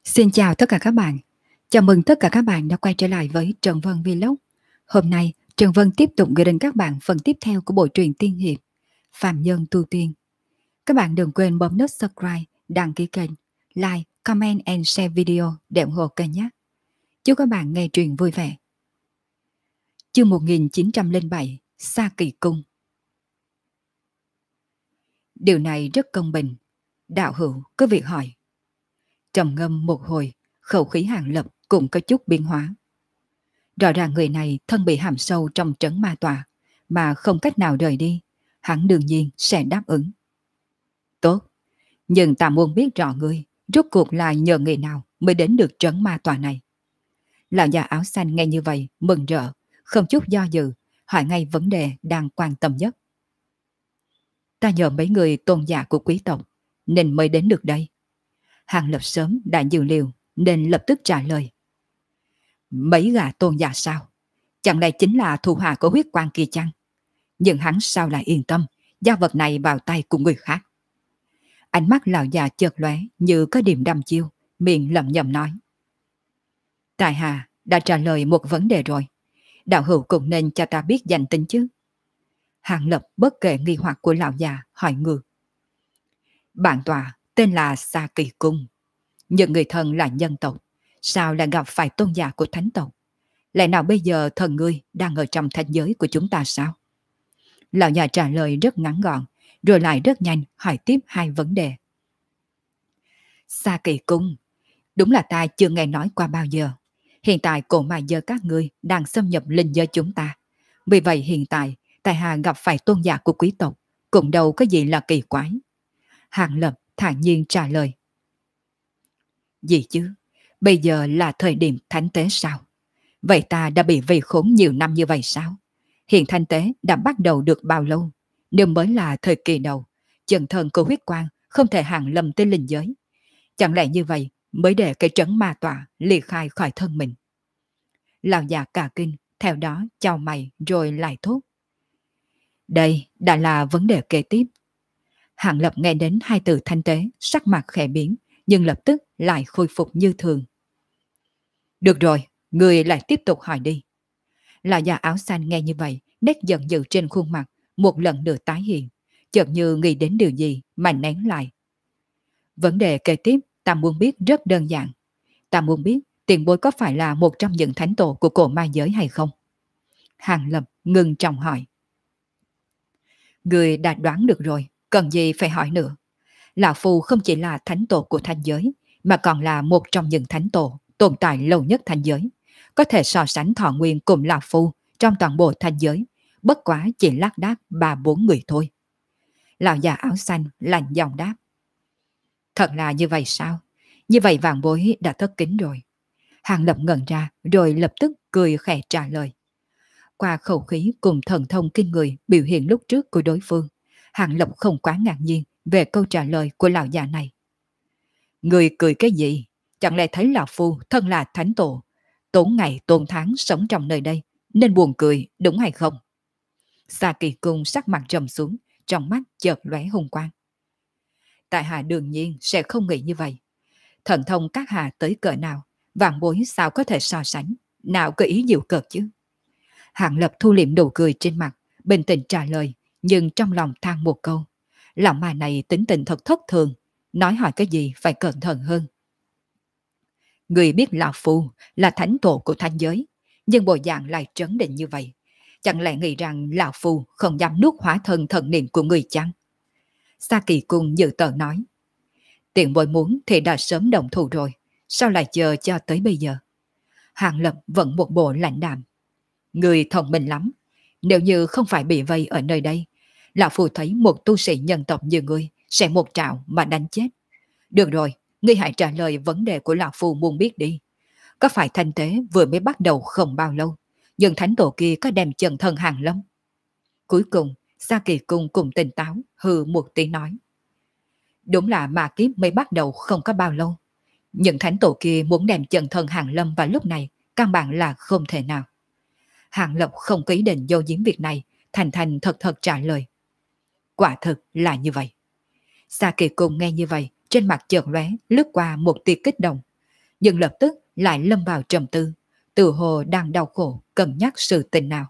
Xin chào tất cả các bạn. Chào mừng tất cả các bạn đã quay trở lại với Trần Vân Vlog. Hôm nay, Trần Vân tiếp tục gửi đến các bạn phần tiếp theo của bộ truyện tiên hiệp Phàm Nhân Tu Tiên. Các bạn đừng quên bấm nút subscribe, đăng ký kênh, like, comment and share video để ủng hộ kênh nhé. Chúc các bạn nghe truyện vui vẻ. Chương 1907, Sa Kỳ Cung. Điều này rất công bình. Đạo hữu có việc hỏi. Trầm ngâm một hồi, khẩu khí Hàng Lập cũng có chút biến hóa. Rõ ràng người này thân bị hãm sâu trong trấn ma tòa, mà không cách nào rời đi, hắn đương nhiên sẽ đáp ứng. Tốt, nhưng ta muốn biết rõ ngươi, rốt cuộc là nhờ người nào mới đến được trấn ma tòa này. Lão già áo xanh nghe như vậy, mừng rỡ, không chút do dự, hỏi ngay vấn đề đang quan tâm nhất. Ta nhờ mấy người tôn giả của quý tộc, nên mới đến được đây. Hàng Lập sớm đã dự liệu, nên lập tức trả lời. Mấy gã tôn giả sao? Chẳng lẽ chính là thủ hạ của huyết quan kia chăng? Nhưng hắn sao lại yên tâm giao vật này vào tay của người khác? Ánh mắt lão già chợt lóe như có điểm đăm chiêu, miệng lẩm nhẩm nói. Tại hạ đã trả lời một vấn đề rồi. Đạo hữu cũng nên cho ta biết danh tính chứ. Hàng Lập bất kể nghi hoặc của lão già hỏi ngược. Bản tòa tên là Sa Kỳ Cung. Nhưng người thân là nhân tộc, sao lại gặp phải tôn giả của thánh tộc? Lẽ nào bây giờ thần ngươi đang ở trong thanh giới của chúng ta sao? Lão già trả lời rất ngắn gọn, rồi lại rất nhanh hỏi tiếp hai vấn đề. Sa Kỳ Cung, đúng là ta chưa nghe nói qua bao giờ. Hiện tại cổ ma giới các ngươi đang xâm nhập linh giới chúng ta. Vì vậy hiện tại, tại hạ gặp phải tôn giả của quý tộc, cũng đâu có gì là kỳ quái. Hàng Lập thản nhiên trả lời. Gì chứ? Bây giờ là thời điểm thánh tế sao? Vậy ta đã bị vây khốn nhiều năm như vậy sao? Hiện thanh tế đã bắt đầu được bao lâu? Nếu mới là thời kỳ đầu, chân thân của huyết quang không thể hàng lâm tới linh giới. Chẳng lẽ như vậy mới để cái trấn ma tọa ly khai khỏi thân mình? Lão già cả kinh, theo đó chào mày rồi lại thốt. Đây đã là vấn đề kế tiếp. Hàng Lập nghe đến hai từ thanh tế, sắc mặt khẽ biến, nhưng lập tức lại khôi phục như thường. Được rồi, người lại tiếp tục hỏi đi. Lão già áo xanh nghe như vậy, nét giận dữ trên khuôn mặt một lần nữa tái hiện, chợt như nghĩ đến điều gì mà nén lại. Vấn đề kế tiếp ta muốn biết rất đơn giản. Ta muốn biết tiền bối có phải là một trong những thánh tổ của cổ ma giới hay không? Hàng Lập ngừng trọng hỏi. Người đã đoán được rồi, cần gì phải hỏi nữa. Lão Phu không chỉ là thánh tổ của thanh giới, mà còn là một trong những thánh tổ tồn tại lâu nhất thanh giới, có thể so sánh thọ nguyên cùng Lão Phu trong toàn bộ thanh giới, bất quá chỉ lác đác 3-4 người thôi. Lão già áo xanh lạnh giọng đáp. Thật là như vậy sao? Như vậy vạn bối đã thất kính rồi. Hàng Lập ngẩn ra rồi lập tức cười khẽ trả lời. Qua khẩu khí cùng thần thông kinh người biểu hiện lúc trước của đối phương, Hàng Lập không quá ngạc nhiên về câu trả lời của lão già này. Người cười cái gì? Chẳng lẽ thấy Lão Phu thân là thánh tổ, tốn ngày tốn tháng sống trong nơi đây, nên buồn cười đúng hay không? Sa Kỳ Cung sắc mặt trầm xuống, trong mắt chợt lóe hung quang. Tại hạ đương nhiên sẽ không nghĩ như vậy. Thần thông các hạ tới cỡ nào, vạn bối sao có thể so sánh, nào có ý diệu cợt chứ? Hạng Lập thu liệm nụ cười trên mặt, bình tĩnh trả lời, nhưng trong lòng than một câu. Lão mà này tính tình thật thất thường, nói hỏi cái gì phải cẩn thận hơn. Người biết Lão Phu là thánh tổ của thanh giới, nhưng bộ dạng lại trấn định như vậy. Chẳng lẽ nghĩ rằng Lão Phu không dám nuốt hóa thân thần niệm của người chăng? Sa Kỳ Cung dự tờ nói. Tiền bối muốn thì đã sớm động thủ rồi, sao lại chờ cho tới bây giờ? Hàng Lập vẫn một bộ lạnh đạm. Người thông minh lắm, nếu như không phải bị vây ở nơi đây, Lão Phu thấy một tu sĩ nhân tộc như ngươi sẽ một trảo mà đánh chết. Được rồi, ngươi hãy trả lời vấn đề của Lão Phu muốn biết đi. Có phải thanh tế vừa mới bắt đầu không bao lâu, nhưng thánh tổ kia có đem chân thân hàng lâm? Cuối cùng, Sa Kỳ Cung cùng tỉnh táo hừ một tiếng nói. Đúng là ma kiếp mới bắt đầu không có bao lâu. Nhưng thánh tổ kia muốn đem chân thân hàng lâm vào lúc này, căn bản là không thể nào. Hàng Lập không có ý định vô giếm việc này, thành thành thật thật trả lời. Quả thực là như vậy. Sa Kỳ Cung nghe như vậy, trên mặt chợt lóe lướt qua một tia kích động. nhưng lập tức lại lâm vào trầm tư, tự hồ đang đau khổ cân nhắc sự tình nào.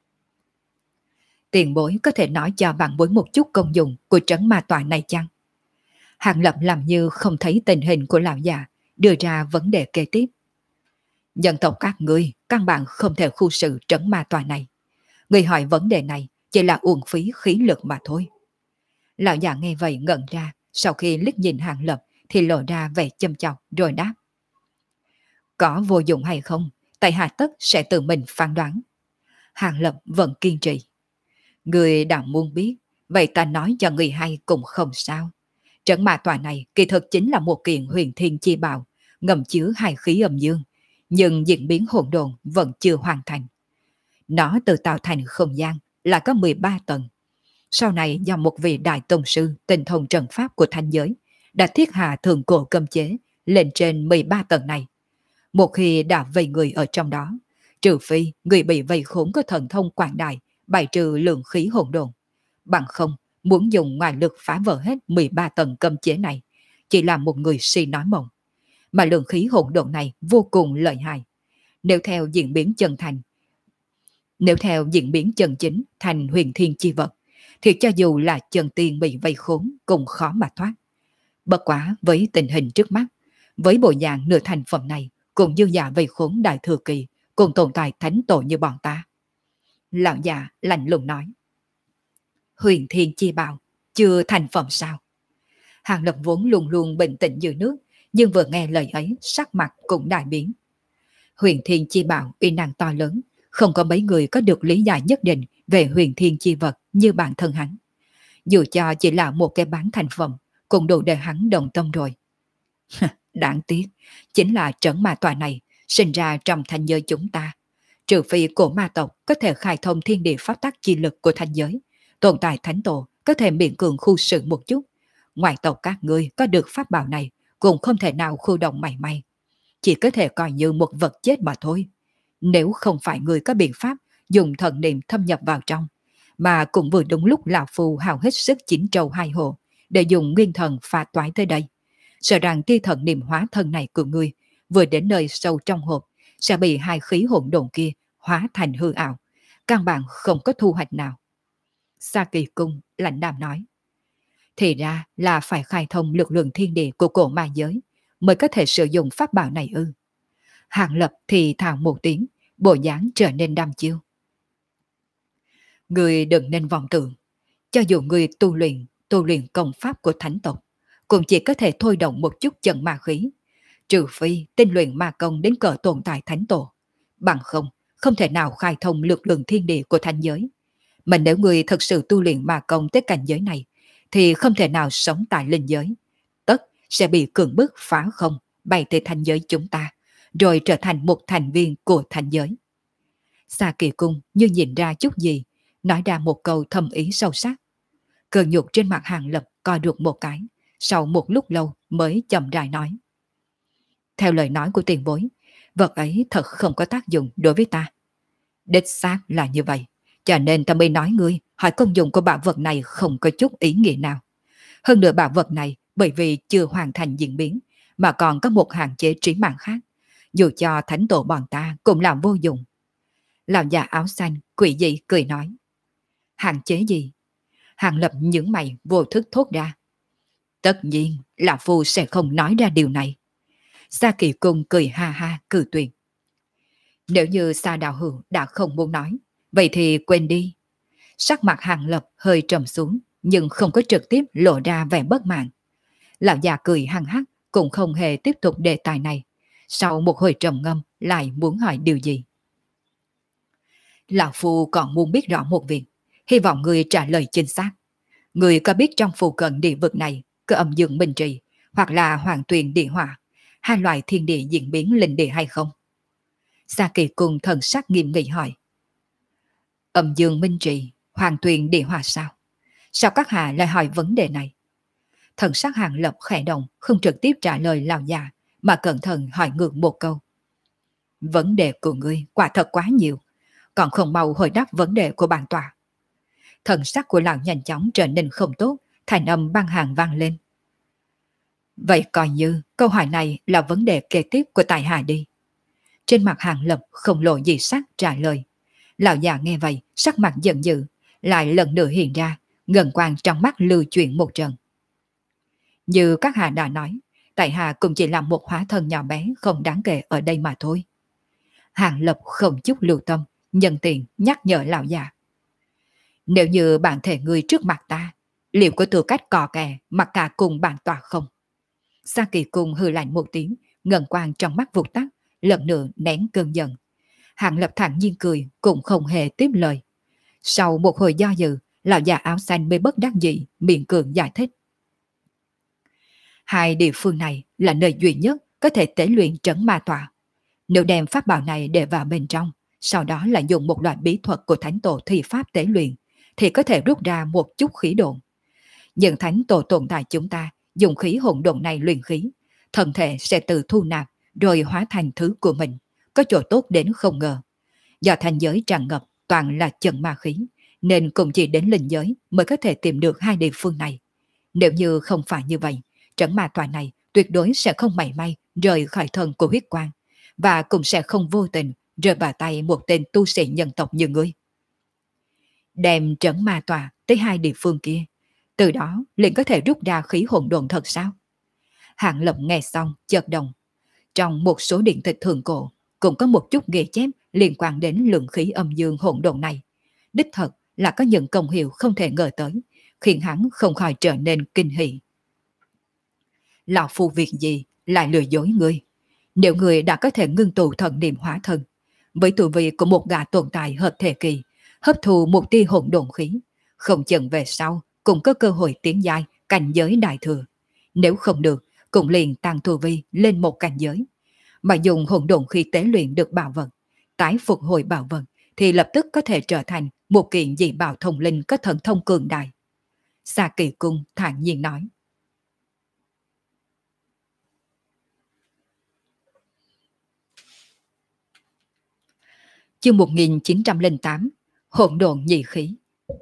Tiền bối có thể nói cho bạn bối một chút công dụng của trấn ma tọa này chăng? Hàng Lập làm như không thấy tình hình của lão già, đưa ra vấn đề kế tiếp. Dân tộc các ngươi căn bản không thể khu sự trấn ma tòa này. Người hỏi vấn đề này chỉ là uổng phí khí lực mà thôi. Lão già nghe vậy ngẩn ra, sau khi liếc nhìn Hàng Lập thì lộ ra vẻ châm chọc rồi đáp. Có vô dụng hay không, tại hạ tất sẽ tự mình phán đoán. Hàng Lập vẫn kiên trì. Người đã muốn biết, vậy ta nói cho người hay cũng không sao. Trấn ma tòa này kỳ thực chính là một kiện huyền thiên chi bảo, ngầm chứa hai khí âm dương, nhưng diễn biến hỗn độn vẫn chưa hoàn thành. Nó tự tạo thành không gian là có 13 tầng. Sau này do một vị đại tông sư tinh thông trận pháp của thanh giới đã thiết hạ thượng cổ cấm chế lên trên 13 tầng này. Một khi đã vây người ở trong đó, trừ phi người bị vây khốn có thần thông quảng đại bài trừ lượng khí hỗn độn, bằng không muốn dùng ngoại lực phá vỡ hết 13 tầng cấm chế này chỉ là một người si nói mộng. Mà lượng khí hỗn độn này vô cùng lợi hại. Nếu theo diễn biến chân chính thành huyền thiên chi vật, thì cho dù là chân tiên bị vây khốn cũng khó mà thoát. Bất quá với tình hình trước mắt, với bộ dạng nửa thành phẩm này cũng như giả vây khốn đại thừa kỳ, cùng tồn tại thánh tổ như bọn ta. Lão già lạnh lùng nói. Huyền thiên chi bảo, chưa thành phẩm sao? Hàng Lập vốn luôn luôn bình tĩnh như nước, nhưng vừa nghe lời ấy sắc mặt cũng đại biến. Huyền thiên chi bảo uy năng to lớn, không có mấy người có được lý giải nhất định về huyền thiên chi vật như bản thân hắn. Dù cho chỉ là một cái bán thành phẩm, cũng đủ để hắn đồng tâm rồi. Đáng tiếc, chính là trấn ma tòa này sinh ra trong thanh giới chúng ta. Trừ phi cổ ma tộc có thể khai thông thiên địa pháp tắc chi lực của thanh giới, tồn tại thánh tổ có thể miễn cường khu sự một chút. Ngoại tộc các ngươi có được pháp bảo này cũng không thể nào khu động mảy may. Chỉ có thể coi như một vật chết mà thôi. Nếu không phải người có biện pháp dùng thần niệm thâm nhập vào trong, mà cũng vừa đúng lúc lão phu hào hết sức chín trâu hai hồ để dùng nguyên thần phá toái tới đây, sợ rằng tia thần niệm hóa thân này của ngươi vừa đến nơi sâu trong hộp sẽ bị hai khí hỗn độn kia hóa thành hư ảo, căn bản không có thu hoạch nào. Sa Kỳ Cung lạnh đàm nói. Thì ra là phải khai thông lực lượng thiên địa của cổ ma giới mới có thể sử dụng pháp bảo này ư? Hàng Lập thì thào một tiếng, bộ dáng trở nên đăm chiêu. Người đừng nên vọng tưởng, cho dù người tu luyện công pháp của thánh tộc, cũng chỉ có thể thôi động một chút chân ma khí, trừ phi tinh luyện ma công đến cỡ tồn tại thánh tổ, bằng không thể nào khai thông lực lượng thiên địa của thánh giới. Mà nếu người thật sự tu luyện ma công tới cảnh giới này, thì không thể nào sống tại linh giới, tất sẽ bị cưỡng bức phá không bay tới thanh giới chúng ta, rồi trở thành một thành viên của thanh giới. Sa Kỳ Cung như nhìn ra chút gì, nói ra một câu thâm ý sâu sắc. Cơn nhục trên mặt Hàng Lập co được một cái, sau một lúc lâu mới chậm rãi nói. Theo lời nói của tiền bối, vật ấy thật không có tác dụng đối với ta. Đích xác là như vậy, cho nên ta mới nói ngươi hỏi công dụng của bảo vật này không có chút ý nghĩa nào. Hơn nữa bảo vật này bởi vì chưa hoàn thành diễn biến, mà còn có một hạn chế trí mạng khác, dù cho thánh tổ bọn ta cũng làm vô dụng. Lão già áo xanh quỷ dị cười nói. Hạn chế gì? Hàng Lập những mày vô thức thốt ra. Tất nhiên lão phu sẽ không nói ra điều này. Sa Kỳ Cung cười ha ha cự tuyệt. Nếu như Sa Đạo Hữu đã không muốn nói, vậy thì quên đi. Sắc mặt Hàng Lập hơi trầm xuống, nhưng không có trực tiếp lộ ra vẻ bất mãn. Lão già cười hăng hắc, cũng không hề tiếp tục đề tài này. Sau một hồi trầm ngâm, lại muốn hỏi điều gì. Lão phu còn muốn biết rõ một việc, hy vọng người trả lời chính xác. Người có biết trong phù cận địa vực này có âm dương minh trì, hoặc là hoàng tuyền địa hỏa, hai loại thiên địa diễn biến linh địa hay không? Sa Kỳ cùng thần sắc nghiêm nghị hỏi. Âm dương minh trì, hoàng tuyền địa hỏa sao? Sao các hạ lại hỏi vấn đề này? Thần sắc Hàng Lập khẽ động, không trực tiếp trả lời lão già, mà cẩn thận hỏi ngược một câu. Vấn đề của ngươi quả thật quá nhiều, còn không mau hồi đáp vấn đề của bản tòa. Thần sắc của lão nhanh chóng trở nên không tốt, thành âm băng hàng vang lên. Vậy coi như câu hỏi này là vấn đề kế tiếp của tại hạ đi. Trên mặt Hàng Lập không lộ gì sắc trả lời. Lão già nghe vậy, sắc mặt giận dữ, lại lần nữa hiện ra, ngân quang trong mắt lưu chuyển một trận. Như các hạ đã nói, tại hạ cũng chỉ là một hóa thân nhỏ bé không đáng kể ở đây mà thôi. Hàng Lập không chút lưu tâm, nhân tiện nhắc nhở lão già. Nếu như bạn thể người trước mặt ta, liệu có tư cách cò kè mặc cả cùng bản tòa không? Sa Kỳ Cung hừ lạnh một tiếng, ngân quang trong mắt vụt tắt, lần nữa nén cơn giận. Hàng Lập thản nhiên cười, cũng không hề tiếp lời. Sau một hồi do dự, lão già áo xanh mới bất đắc dĩ, miệng cường giải thích. Hai địa phương này là nơi duy nhất có thể tế luyện trấn ma tọa. Nếu đem pháp bảo này để vào bên trong, sau đó lại dùng một loại bí thuật của thánh tổ thi pháp tế luyện, thì có thể rút ra một chút khí độn. Nhưng thánh tổ tồn tại chúng ta dùng khí hỗn độn này luyện khí, thân thể sẽ tự thu nạp rồi hóa thành thứ của mình, có chỗ tốt đến không ngờ. Do thành giới tràn ngập toàn là chân ma khí, nên cũng chỉ đến linh giới mới có thể tìm được hai địa phương này. Nếu như không phải như vậy, trấn ma tòa này tuyệt đối sẽ không mảy may rời khỏi thân của huyết quang, và cũng sẽ không vô tình rơi vào tay một tên tu sĩ nhân tộc như ngươi. Đem trấn ma tòa tới hai địa phương kia, từ đó liền có thể rút ra khí hỗn độn thật sao? Hạng Lập nghe xong chợt động. Trong một số điện tịch thượng cổ cũng có một chút ghi chép liên quan đến lượng khí âm dương hỗn độn này. Đích thật là có những công hiệu không thể ngờ tới, khiến hắn không khỏi trở nên kinh hỉ. Lão phu việc gì lại lừa dối ngươi? Nếu ngươi đã có thể ngưng tụ thần niệm hóa thân, với tu vi của một gã tồn tại hợp thể kỳ, hấp thụ một tia hỗn độn khí, không chừng về sau cũng có cơ hội tiến giai cảnh giới đại thừa. Nếu không được, cũng liền tăng tu vi lên một cảnh giới. Mà dùng hỗn độn khí tế luyện được bảo vật, tái phục hồi bảo vật, thì lập tức có thể trở thành một kiện dị bảo thông linh có thần thông cường đại. Sa Kỳ Cung thản nhiên nói. Chương 1908, hỗn độn nhị khí.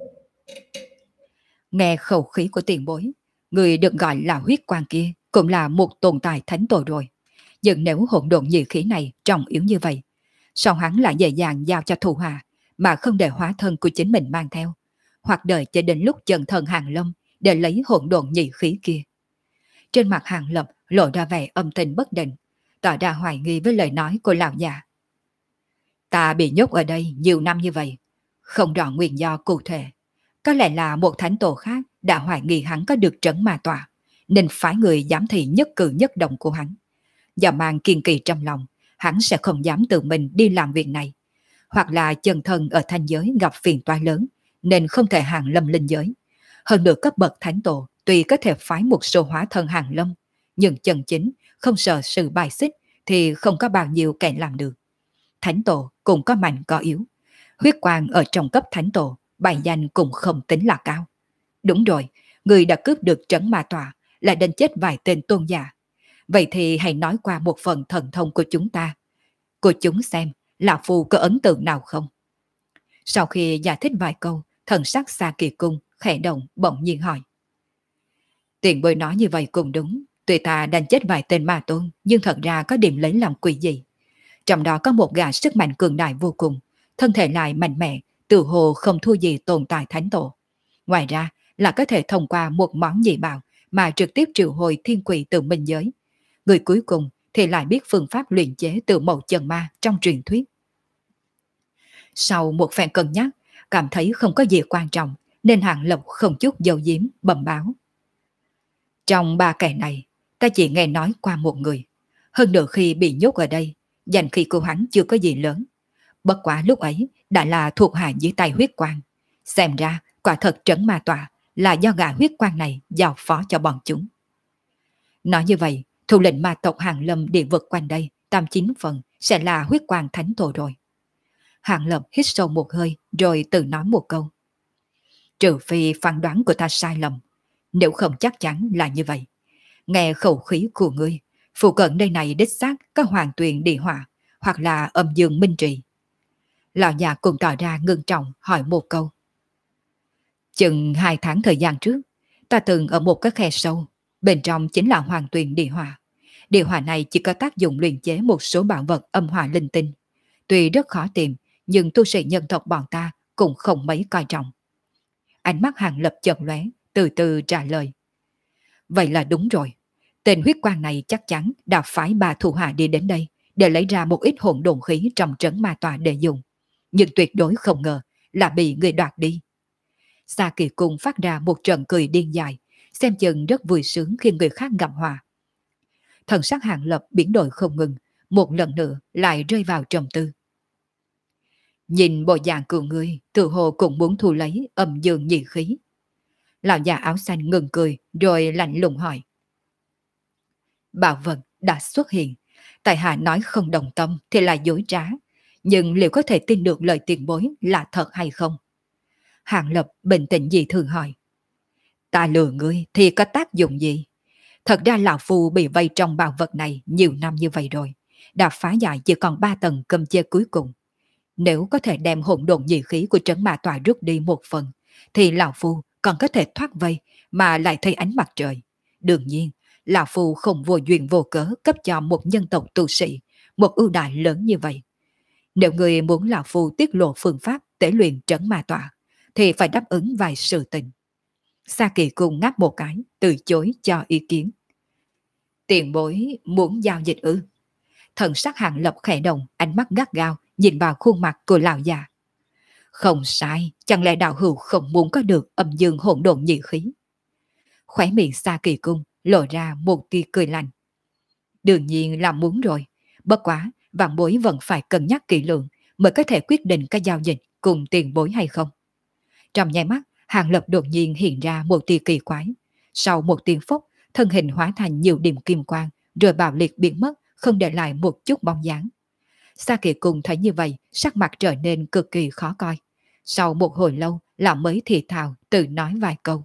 Nghe khẩu khí của tiền bối, người được gọi là huyết quang kia cũng là một tồn tại thánh tổ rồi. Nhưng nếu hỗn độn nhị khí này trọng yếu như vậy, sao hắn lại dễ dàng giao cho thủ hạ mà không để hóa thân của chính mình mang theo, hoặc đợi cho đến lúc chân thân Hàng Lâm để lấy hỗn độn nhị khí kia? Trên mặt Hàng Lập lộ ra vẻ âm tình bất định, tỏ ra hoài nghi với lời nói của lão già. Ta bị nhốt ở đây nhiều năm như vậy, không rõ nguyên do cụ thể. Có lẽ là một thánh tổ khác đã hoài nghi hắn có được trấn ma tọa, nên phái người giám thị nhất cử nhất động của hắn. Do mang kiên kỳ trong lòng, hắn sẽ không dám tự mình đi làm việc này. Hoặc là chân thân ở thanh giới gặp phiền toái lớn, nên không thể hàng lâm linh giới. Hơn nữa cấp bậc thánh tổ tuy có thể phái một số hóa thân hàng lâm, nhưng chân chính không sợ sự bài xích thì không có bao nhiêu kẻ làm được. Thánh tổ cũng có mạnh có yếu. Huyết quang ở trong cấp thánh tổ, bài danh cũng không tính là cao. Đúng rồi, người đã cướp được trấn ma tọa, là đánh chết vài tên tôn giả. Vậy thì hãy nói qua một phần thần thông của chúng ta. Của chúng xem, lão phu có ấn tượng nào không? Sau khi giải thích vài câu, thần sắc Sa Kỳ Cung khẽ động bỗng nhiên hỏi. Tiền bối nói như vậy cũng đúng. Tuy ta đánh chết vài tên ma tôn, nhưng thật ra có điểm lấy làm quỷ gì. Trong đó có một gã sức mạnh cường đại vô cùng, thân thể lại mạnh mẽ, tự hồ không thua gì tồn tại thánh tổ. Ngoài ra là có thể thông qua một món dị bảo mà trực tiếp triệu hồi thiên quỷ từ minh giới. Người cuối cùng thì lại biết phương pháp luyện chế từ mẫu chân ma trong truyền thuyết. Sau một phen cân nhắc, cảm thấy không có gì quan trọng, nên Hàng Lập không chút dầu diếm bẩm báo. Trong ba kẻ này, ta chỉ nghe nói qua một người. Hơn nữa khi bị nhốt ở đây, danh khí của hắn chưa có gì lớn. Bất quá lúc ấy đã là thuộc hạ dưới tay huyết quang. Xem ra quả thật trấn ma tọa là do gã huyết quang này giao phó cho bọn chúng. Nói như vậy, thủ lĩnh ma tộc Hàng Lâm địa vực quanh đây 89% sẽ là huyết quang thánh tổ rồi. Hàng Lập hít sâu một hơi rồi tự nói một câu. Trừ phi phán đoán của ta sai lầm, nếu không chắc chắn là như vậy. Nghe khẩu khí của ngươi, phụ cận nơi này đích xác có hoàng tuyền địa hỏa hoặc là âm dương minh trì. Lão già cùng tỏ ra ngưng trọng hỏi một câu. Chừng 2 tháng thời gian trước, ta từng ở một cái khe sâu, Bên trong chính là hoàng tuyền địa hỏa. Địa hỏa này chỉ có tác dụng luyện chế một số bảo vật âm hỏa linh tinh. Tuy rất khó tìm, nhưng tu sĩ nhân tộc bọn ta cũng không mấy coi trọng. Ánh mắt Hàng Lập chợt lóe, từ từ trả lời. Vậy là đúng rồi. Tên huyết quang này chắc chắn đã phái bà thủ hạ đi đến đây để lấy ra một ít hỗn độn khí trong trấn ma tòa để dùng. Nhưng tuyệt đối không ngờ là bị người đoạt đi. Sa Kỳ Cung phát ra một trận cười điên dài, xem chừng rất vui sướng khi người khác gặp họa. Thần sắc Hàng Lập biến đổi không ngừng, một lần nữa lại rơi vào trầm tư. Nhìn bộ dạng của ngươi, tự hồ cũng muốn thu lấy âm dương nhị khí. Lão già áo xanh ngừng cười, rồi lạnh lùng hỏi. Bảo vật đã xuất hiện, tại hạ nói không đồng tâm thì là dối trá, nhưng liệu có thể tin được lời tiền bối là thật hay không? Hàng Lập bình tĩnh dị thường hỏi. Ta lừa ngươi thì có tác dụng gì? Thật ra lão phu bị vây trong bảo vật này nhiều năm như vậy rồi, đã phá giải chỉ còn 3 tầng cấm chế cuối cùng. Nếu có thể đem hỗn độn dị khí của trấn ma tòa rút đi một phần, thì lão phu còn có thể thoát vây mà lại thấy ánh mặt trời. Đương nhiên, lão phu không vô duyên vô cớ cấp cho một nhân tộc tu sĩ một ưu đại lớn như vậy. Nếu người muốn lão phu tiết lộ phương pháp tế luyện trấn ma tòa, thì phải đáp ứng vài sự tình. Sa Kỳ Cung ngáp một cái, từ chối cho ý kiến. Tiền bối muốn giao dịch ư? Thần sắc Hàng Lập khẽ động, ánh mắt gắt gao nhìn vào khuôn mặt của lão già. Không sai, chẳng lẽ đạo hữu không muốn có được âm dương hỗn độn nhị khí? Khóe miệng Sa Kỳ Cung lộ ra một tia cười lạnh. Đương nhiên là muốn rồi, bất quá vạn bối vẫn phải cân nhắc kỹ lưỡng mới có thể quyết định cái giao dịch cùng tiền bối hay không. Trong nháy mắt, Hàng Lập đột nhiên hiện ra một tia kỳ quái. Sau một tiếng phốc, thân hình hóa thành nhiều điểm kim quang, rồi bạo liệt biến mất, không để lại một chút bóng dáng. Sa Kỳ Cung thấy như vậy, sắc mặt trở nên cực kỳ khó coi. Sau một hồi lâu, lão mới thì thào tự nói vài câu.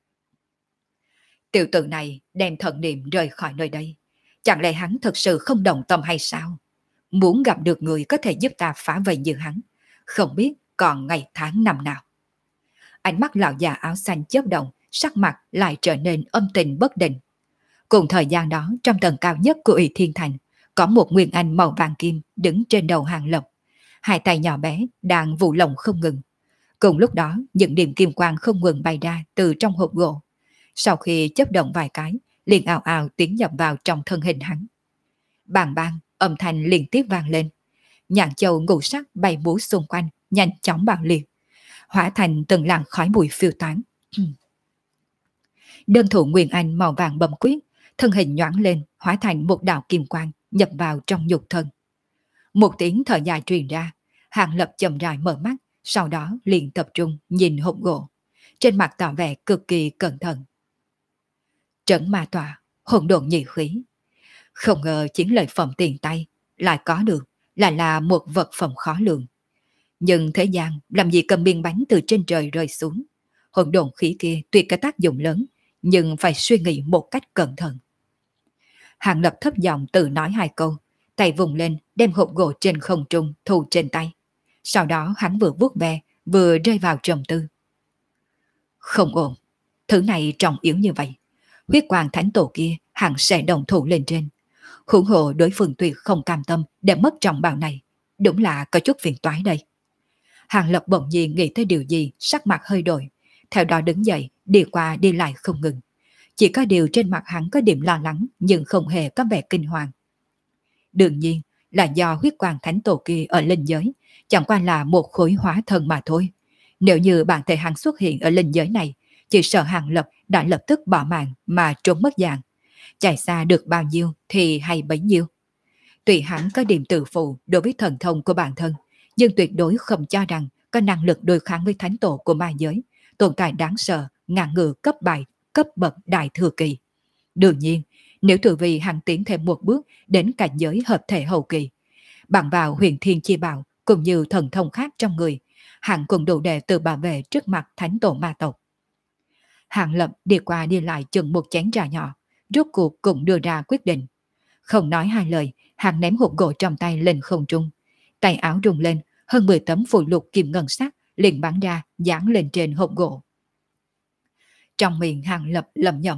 Tiểu tử này đem thần niệm rời khỏi nơi đây. Chẳng lẽ hắn thật sự không đồng tâm hay sao? Muốn gặp được người có thể giúp ta phá vây như hắn, không biết còn ngày tháng năm nào. Ánh mắt lão già áo xanh chớp động, sắc mặt lại trở nên âm tình bất định. Cùng thời gian đó, trong tầng cao nhất của Ủy Thiên Thành, có một nguyên anh màu vàng kim đứng trên đầu Hàng Lập. Hai tay nhỏ bé đang vụ lồng không ngừng. Cùng lúc đó, những điểm kim quang không ngừng bay ra từ trong hộp gỗ. Sau khi chớp động vài cái, liền ào ào tiến nhập vào trong thân hình hắn. Bàng bàng, âm thanh liên tiếp vang lên. Nhạn châu ngũ sắc bay múa xung quanh, nhanh chóng bạo liệt, hóa thành từng làn khói bụi phiêu tán. Đơn thủ Nguyên Anh màu vàng bầm quyết, thân hình nhoáng lên, hóa thành một đạo kim quang, nhập vào trong nhục thân. Một tiếng thở dài truyền ra, Hàng Lập chậm rãi mở mắt, sau đó liền tập trung nhìn hộp gỗ, trên mặt tỏ vẻ cực kỳ cẩn thận. Trấn ma tòa, hỗn độn nhị khí. Không ngờ chiến lợi phẩm tiền tay lại có được, lại là một vật phẩm khó lường. Nhưng thế gian làm gì cầm miếng bánh từ trên trời rơi xuống. Hỗn độn khí kia tuy có tác dụng lớn, nhưng phải suy nghĩ một cách cẩn thận. Hàng Lập thấp giọng tự nói hai câu, tay vùng lên đem hộp gỗ trên không trung thu trên tay. Sau đó hắn vừa vuốt ve vừa rơi vào trầm tư. Không ổn, thứ này trọng yếu như vậy, huyết quang thánh tổ kia hẳn sẽ đồng thủ lên trên. Hưởng hộ đối phương tuyệt không cam tâm để mất trọng bảo này, đúng là có chút phiền toái đây. Hàng Lập bỗng nhiên nghĩ tới điều gì, sắc mặt hơi đổi, theo đó đứng dậy, đi qua đi lại không ngừng. Chỉ có điều trên mặt hắn có điểm lo lắng, nhưng không hề có vẻ kinh hoàng. Đương nhiên là do huyết quang thánh tổ kia ở linh giới, chẳng qua là một khối hóa thân mà thôi. Nếu như bản thể hắn xuất hiện ở linh giới này, chỉ sợ Hàng Lập đã lập tức bỏ mạng mà trốn mất dạng. Chạy xa được bao nhiêu thì hay bấy nhiêu. Tuy hắn có điểm tự phụ đối với thần thông của bản thân, nhưng tuyệt đối không cho rằng có năng lực đối kháng với thánh tổ của ma giới, tồn tại đáng sợ, ngàn ngự cấp bậc đại thừa kỳ. Đương nhiên, nếu từ vì hắn tiến thêm một bước đến cảnh giới hợp thể hậu kỳ, bằng vào huyền thiên chi bảo cũng như thần thông khác trong người, hắn cũng đủ để tự bảo vệ trước mặt thánh tổ ma tộc. Hàng Lập đi qua đi lại chừng một chén trà nhỏ, rốt cuộc cũng đưa ra quyết định. Không nói hai lời, hắn ném hộp gỗ trong tay lên không trung. Tay áo rung lên, hơn 10 tấm phù lục kim ngân sắc liền bắn ra, dán lên trên hộp gỗ. Trong miệng Hàng Lập lẩm nhẩm,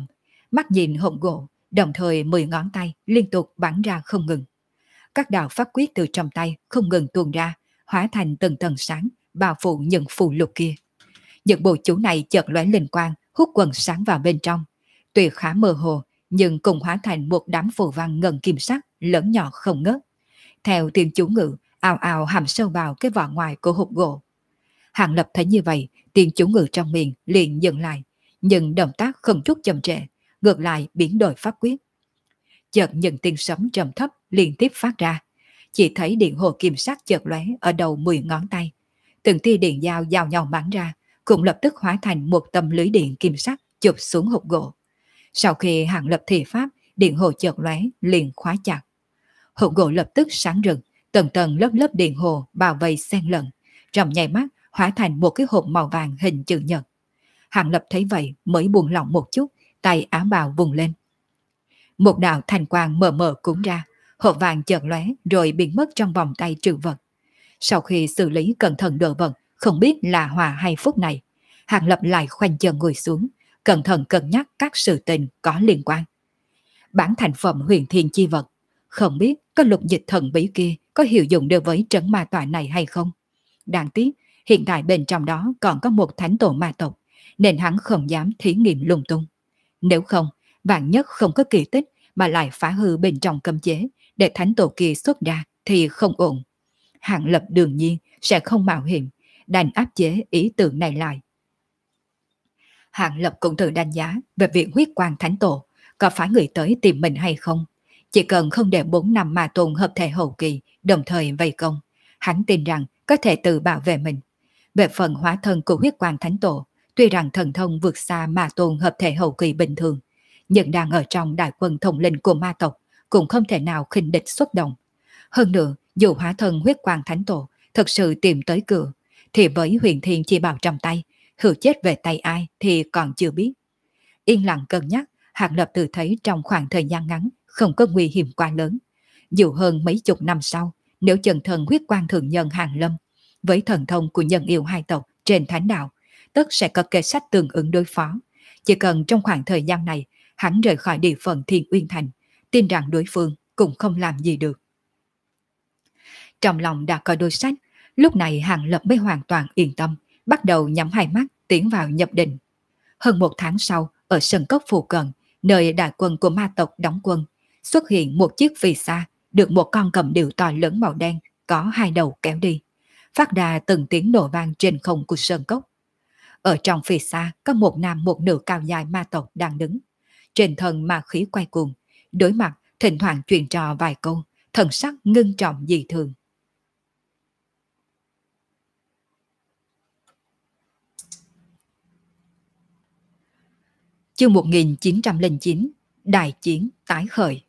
mắt nhìn hộp gỗ, đồng thời 10 ngón tay liên tục bắn ra không ngừng. Các đạo pháp quyết từ trong tay không ngừng tuôn ra, hóa thành từng tầng sáng, bao phủ những phù lục kia. Những bộ chú này chợt lóe linh quang, hút quần sáng vào bên trong. Tuy khá mơ hồ, nhưng cùng hóa thành một đám phù văn ngân kim sắc, lớn nhỏ không ngớt. Theo tiếng chú ngữ, ào ào hàm sâu vào cái vỏ ngoài của hộp gỗ. Hàng Lập thấy như vậy, tiếng chú ngữ trong miệng liền dừng lại, nhưng động tác không chút chậm trễ, ngược lại biến đổi pháp quyết. Chợt những tiếng sấm trầm thấp liên tiếp phát ra, chỉ thấy điện hồ kim sắc chợt lóe ở đầu 10 ngón tay. Từng tia điện dao giao nhau bắn ra, cũng lập tức hóa thành một tấm lưới điện kim sắc chụp xuống hộp gỗ. Sau khi Hàng Lập thi pháp, điện hồ chợt lóe liền khóa chặt. Hộp gỗ lập tức sáng rực, tầng tầng lớp lớp điện hồ bao vây xen lẫn, trong nháy mắt hóa thành một cái hộp màu vàng hình chữ nhật. Hàng Lập thấy vậy mới buông lỏng một chút, tay áo bào vùng lên. Một đạo thanh quang mờ mờ cuốn ra, hộp vàng chợt lóe rồi biến mất trong vòng tay trữ vật. Sau khi xử lý cẩn thận đồ vật, không biết là hòa hay phúc này, Hàng Lập lại khoanh chân ngồi xuống, cẩn thận cân nhắc các sự tình có liên quan. Bản thành phẩm huyền thiên chi vật, không biết có lục dịch thần bí kia có hiệu dụng đối với trấn ma tọa này hay không. Đáng tiếc, hiện tại bên trong đó còn có một thánh tổ ma tộc, nên hắn không dám thí nghiệm lung tung. Nếu không, vạn nhất không có kỳ tích mà lại phá hư bên trong cấm chế để thánh tổ kia xuất ra thì không ổn. Hàng Lập đương nhiên sẽ không mạo hiểm, đành áp chế ý tưởng này lại. Hàng Lập cũng tự đánh giá về việc huyết quang thánh tổ có phải người tới tìm mình hay không. Chỉ cần không để 4 năm ma tôn hợp thể hậu kỳ đồng thời vây công, hắn tin rằng có thể tự bảo vệ mình. Về phần hóa thân của huyết quang thánh tổ, tuy rằng thần thông vượt xa ma tôn hợp thể hậu kỳ bình thường, nhưng đang ở trong đại quân thống lĩnh của ma tộc cũng không thể nào khinh địch xuất động. Hơn nữa, dù hóa thân huyết quang thánh tổ thực sự tìm tới cửa, thì với huyền thiên chi bảo trong tay, hữu chết về tay ai thì còn chưa biết. Yên lặng cân nhắc, Hàng Lập tự thấy trong khoảng thời gian ngắn không có nguy hiểm quá lớn. Dù hơn mấy chục năm sau, nếu chân thần huyết quang thượng nhân Hàng Lâm, với thần thông của nhân yêu hai tộc trên thánh đạo, tất sẽ có kế sách tương ứng đối phó. Chỉ cần trong khoảng thời gian này, hắn rời khỏi địa phận Thiên Uyên Thành, tin rằng đối phương cũng không làm gì được. Trong lòng đã có đối sách, lúc này Hàng Lập mới hoàn toàn yên tâm, bắt đầu nhắm hai mắt tiến vào nhập định. Hơn một tháng sau, ở sân cốc phụ cận, nơi đại quân của ma tộc đóng quân, xuất hiện một chiếc phi xa được một con cầm điệu to lớn màu đen có hai đầu kéo đi, phát ra từng tiếng nổ vang trên không của sơn cốc. Ở trong phi xa có một nam một nữ cao dài ma tộc đang đứng, trên thân ma khí quay cuồng, đối mặt thỉnh thoảng truyền trò vài câu, thần sắc ngưng trọng dị thường. Chương 1909, Đại chiến tái khởi.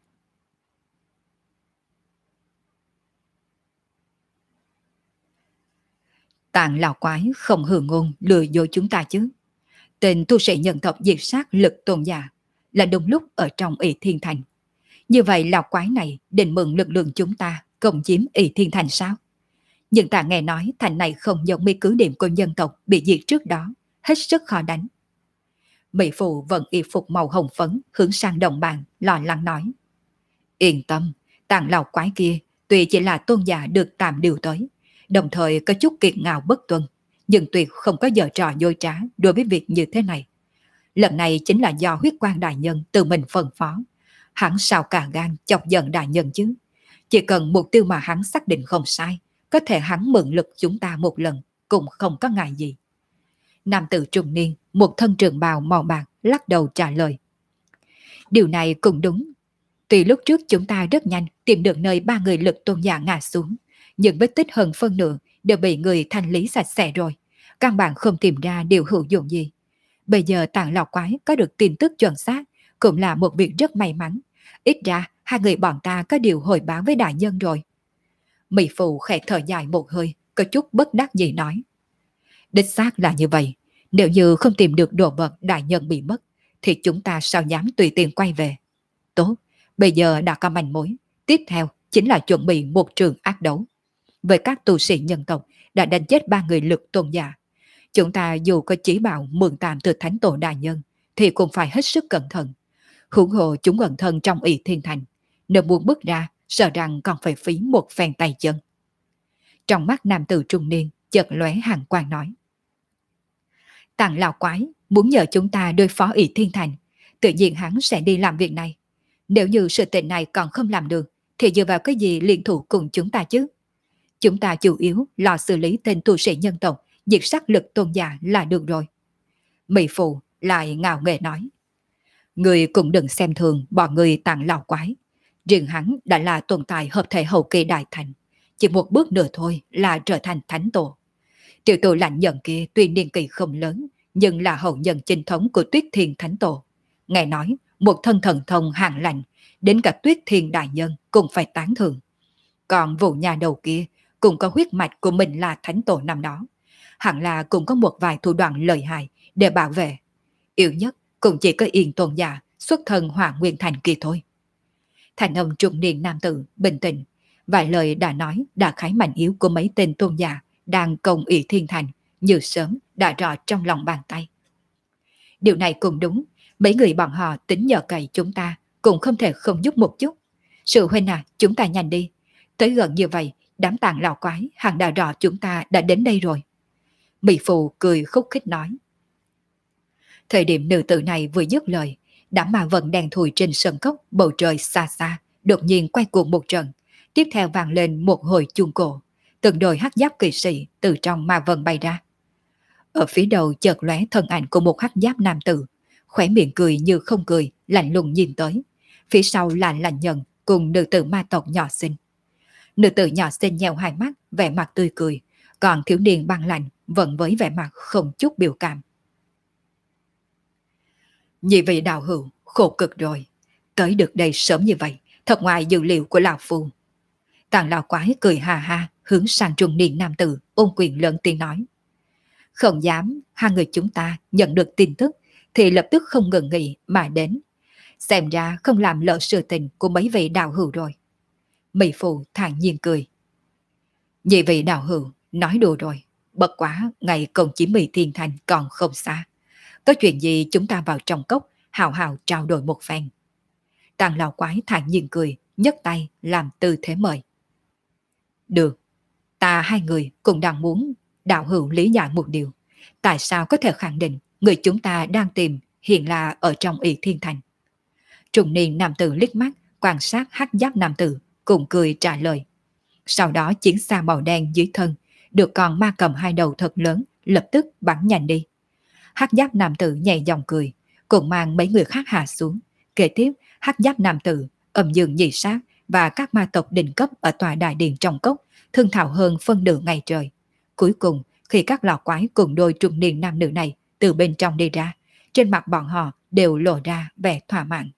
Tạng lão quái không hừ ngôn lừa dối chúng ta chứ. Tên tu sĩ nhân tộc diệt sát lực tôn giả là đúng lúc ở trong ỷ thiên thành. Như vậy lão quái này định mượn lực lượng chúng ta công chiếm ỷ thiên thành sao? Nhưng ta nghe nói thành này không giống mấy cứ điểm của dân tộc bị diệt trước đó, hết sức khó đánh. Mỹ Phụ vẫn y phục màu hồng phấn hướng sang đồng bàn, lo lắng nói. Yên tâm, tạng lão quái kia tuy chỉ là tôn giả được tạm điều tới, đồng thời có chút kiệt ngạo bất tuân, nhưng tuyệt không có giở trò dối trá đối với việc như thế này. Lần này chính là do huyết quan đại nhân tự mình phân phó. Hắn sao cả gan chọc giận đại nhân chứ? Chỉ cần mục tiêu mà hắn xác định không sai, có thể hắn mượn lực chúng ta một lần, cũng không có ngại gì. Nam tử trung niên, một thân trường bào màu bạc, lắc đầu trả lời. Điều này cũng đúng. Tuy lúc trước chúng ta rất nhanh tìm được nơi 3 người lực tôn giả ngã xuống, nhưng vết tích hơn phân nửa đều bị người thanh lý sạch sẽ rồi. Căn bản không tìm ra điều hữu dụng gì. Bây giờ tạng lão quái có được tin tức chuẩn xác, cũng là một việc rất may mắn. Ít ra, hai người bọn ta có điều hồi báo với đại nhân rồi. Mỹ Phụ khẽ thở dài một hơi, có chút bất đắc dĩ nói. Đích xác là như vậy. Nếu như không tìm được đồ vật đại nhân bị mất, thì chúng ta sao dám tùy tiện quay về. Tốt, bây giờ đã có manh mối. Tiếp theo chính là chuẩn bị một trường ác đấu. Với các tu sĩ nhân tộc đã đánh chết 3 người lực tôn giả, chúng ta dù có chỉ bảo mượn tạm từ thánh tổ đại nhân, thì cũng phải hết sức cẩn thận. Huống hồ chúng ẩn thân trong Ỷ Thiên Thành, nếu muốn bước ra, sợ rằng còn phải phí một phen tay chân. Trong mắt nam tử trung niên, chợt lóe hàn quang nói. Tàng lão quái muốn nhờ chúng ta đối phó Ỷ Thiên Thành, tự nhiên hắn sẽ đi làm việc này. Nếu như sự tình này còn không làm được, thì dựa vào cái gì liên thủ cùng chúng ta chứ? Chúng ta chủ yếu lo xử lý tên tu sĩ nhân tộc, diệt sát lực tôn giả là được rồi. Mỹ Phụ lại ngạo nghễ nói. Người cũng đừng xem thường bọn người Tàng lão quái. Riêng hắn đã là tồn tại hợp thể hậu kỳ đại thành. Chỉ một bước nữa thôi là trở thành thánh tổ. Tiểu tổ lạnh nhận kia tuy niên kỳ không lớn, nhưng là hậu nhân chính thống của Tuyết Thiên Thánh Tổ. Nghe nói, một thân thần thông hạng lạnh, đến cả Tuyết Thiên Đại Nhân cũng phải tán thưởng. Còn vụ nhà đầu kia cũng có huyết mạch của mình là Thánh Tổ năm đó. Hẳn là cũng có một vài thủ đoạn lợi hại để bảo vệ. Yếu nhất cũng chỉ có Yên Tôn giả xuất thân Hỏa Nguyên Thành kia thôi. Thành âm trung niên nam tử bình tĩnh, vài lời đã nói đã khái mạnh yếu của mấy tên tôn giả đang công Ỷ Thiên Thành như sớm đã rõ trong lòng bàn tay. Điều này cũng đúng, mấy người bọn họ tính nhờ cậy chúng ta cũng không thể không giúp một chút. Sự huynh à, chúng ta nhanh đi. Tới gần như vậy, đám tàng lão quái hẳn đã rõ chúng ta đã đến đây rồi. Mỹ Phụ cười khúc khích nói. Thời điểm nữ tử này vừa dứt lời, đám ma vận đèn thùi trên sân cốc bầu trời xa xa, đột nhiên quay cuồng một trận, tiếp theo vang lên một hồi chuông cổ. Từng đôi hắc giáp kỵ sĩ từ trong ma vân bay ra. Ở phía đầu chợt lóe thân ảnh của một hắc giáp nam tử, khóe miệng cười như không cười, lạnh lùng nhìn tới. Phía sau là Lạnh Nhận cùng nữ tử ma tộc nhỏ xinh. Nữ tử nhỏ xinh nheo hai mắt, vẻ mặt tươi cười, còn thiếu niên băng lạnh vẫn với vẻ mặt không chút biểu cảm. Nhị vị đạo hữu, khổ cực rồi. Tới được đây sớm như vậy, thật ngoài dự liệu của lão phu. Tàng lão quái cười hà ha, hướng sang trung niên nam tử, ôn quyền lớn tiếng nói. Không dám, hai người chúng ta nhận được tin tức, thì lập tức không ngừng nghỉ mà đến. Xem ra không làm lỡ sự tình của mấy vị đạo hữu rồi. Mỹ Phụ thản nhiên cười. Nhị vị đạo hữu, nói đùa rồi. Bất quá, ngày công chí Mỹ Thiên Thành còn không xa. Có chuyện gì chúng ta vào trong cốc, hào hào trao đổi một phen. Tàng lão quái thản nhiên cười, nhấc tay làm tư thế mời. Được, ta hai người cũng đang muốn đạo hữu lý giải một điều. Tại sao có thể khẳng định người chúng ta đang tìm hiện là ở trong Ỷ Thiên Thành? Trung niên nam tử liếc mắt quan sát hắc giáp nam tử, cùng cười trả lời. Sau đó chiến xa màu đen dưới thân được con ma cầm hai đầu thật lớn lập tức bắn nhanh đi. Hắc giáp nam tử nhẹ giọng cười, cùng mang mấy người khác hạ xuống. Kế tiếp, hắc giáp nam tử, âm dương nhị sát và các ma tộc đỉnh cấp ở tòa đại điện trong cốc thương thảo hơn phân nửa ngày trời. Cuối cùng, khi các lò quái cùng đôi trung niên nam nữ này từ bên trong đi ra, trên mặt bọn họ đều lộ ra vẻ thỏa mãn.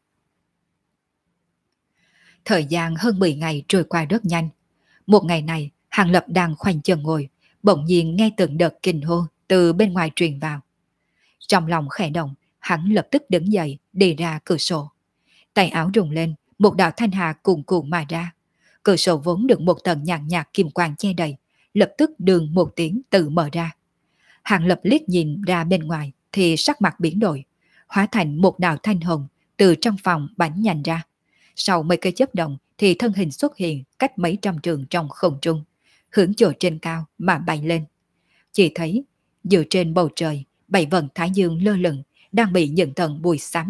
Thời gian hơn 10 ngày trôi qua rất nhanh. Một ngày này, Hàng Lập đang khoanh chân ngồi, bỗng nhiên nghe từng đợt kinh hô từ bên ngoài truyền vào. Trong lòng khẽ động, hắn lập tức đứng dậy đi ra cửa sổ. Tay áo rung lên, một đạo thanh hà cuồn cuộn mà ra. Cửa sổ vốn được một tầng nhàn nhạt kim quang che đầy, lập tức đường một tiếng tự mở ra. Hàng Lập liếc nhìn ra bên ngoài thì sắc mặt biến đổi, hóa thành một đạo thanh hồng từ trong phòng bắn nhanh ra. Sau mấy cây chớp động thì thân hình xuất hiện cách mấy trăm trường trong không trung, hướng chỗ trên cao mà bay lên. Chỉ thấy giữa trên bầu trời, 7 vầng thái dương lơ lửng đang bị những tầng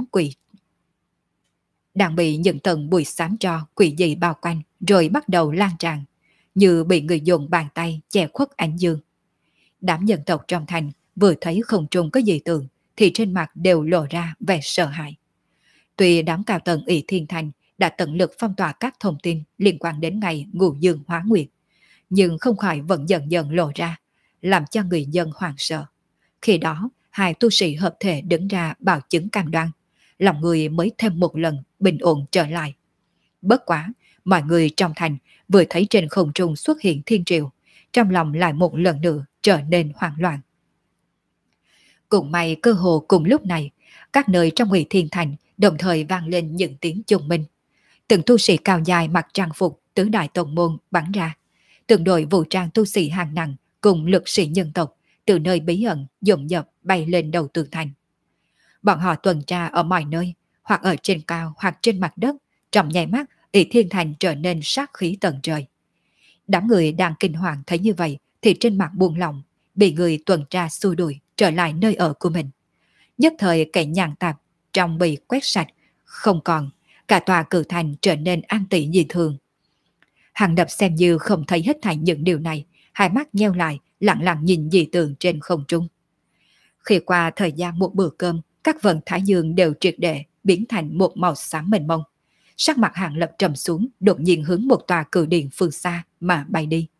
bụi xám tro quỷ dị bao quanh rồi bắt đầu lan tràn, như bị người dùng bàn tay che khuất ánh dương. Đám nhân tộc trong thành vừa thấy không trung có dị tượng thì trên mặt đều lộ ra vẻ sợ hãi. Tuy đám cao tầng Ỷ Thiên Thành đã tận lực phong tỏa các thông tin liên quan đến ngày ngũ dương hóa nguyệt, nhưng không khỏi vẫn dần dần lộ ra, làm cho người dân hoảng sợ. Khi đó, hai tu sĩ hợp thể đứng ra bảo chứng cam đoan, lòng người mới thêm một lần bình ổn trở lại. Bất quá, mọi người trong thành vừa thấy trên không trung xuất hiện thiên triều, trong lòng lại một lần nữa trở nên hoảng loạn. Cũng may cơ hồ cùng lúc này, các nơi trong Ngụy Thiên Thành đồng thời vang lên những tiếng chung minh. Từng tu sĩ cao dài mặc trang phục tứ đại tông môn bắn ra, từng đội vũ trang tu sĩ hạng nặng cùng lực sĩ nhân tộc từ nơi bí ẩn dồn dập bay lên đầu tường thành. Bọn họ tuần tra ở mọi nơi, hoặc ở trên cao hoặc trên mặt đất, trong nháy mắt Ỷ Thiên Thành trở nên sát khí tận trời. Đám người đang kinh hoàng thấy như vậy thì trên mặt buông lỏng, bị người tuần tra xua đuổi trở lại nơi ở của mình. Nhất thời kẻ nhàn tạp trong bị quét sạch, không còn, cả tòa cử thành trở nên an tĩnh dị thường. Hàng Lập xem như không thấy hết thảy những điều này, hai mắt nheo lại, lặng lặng nhìn dị tượng trên không trung. Khi qua thời gian một bữa cơm, các vần thái dương đều triệt để biến thành một màu xám mênh mông. Sắc mặt Hàng Lập trầm xuống, đột nhiên hướng một tòa cử điện phương xa mà bay đi.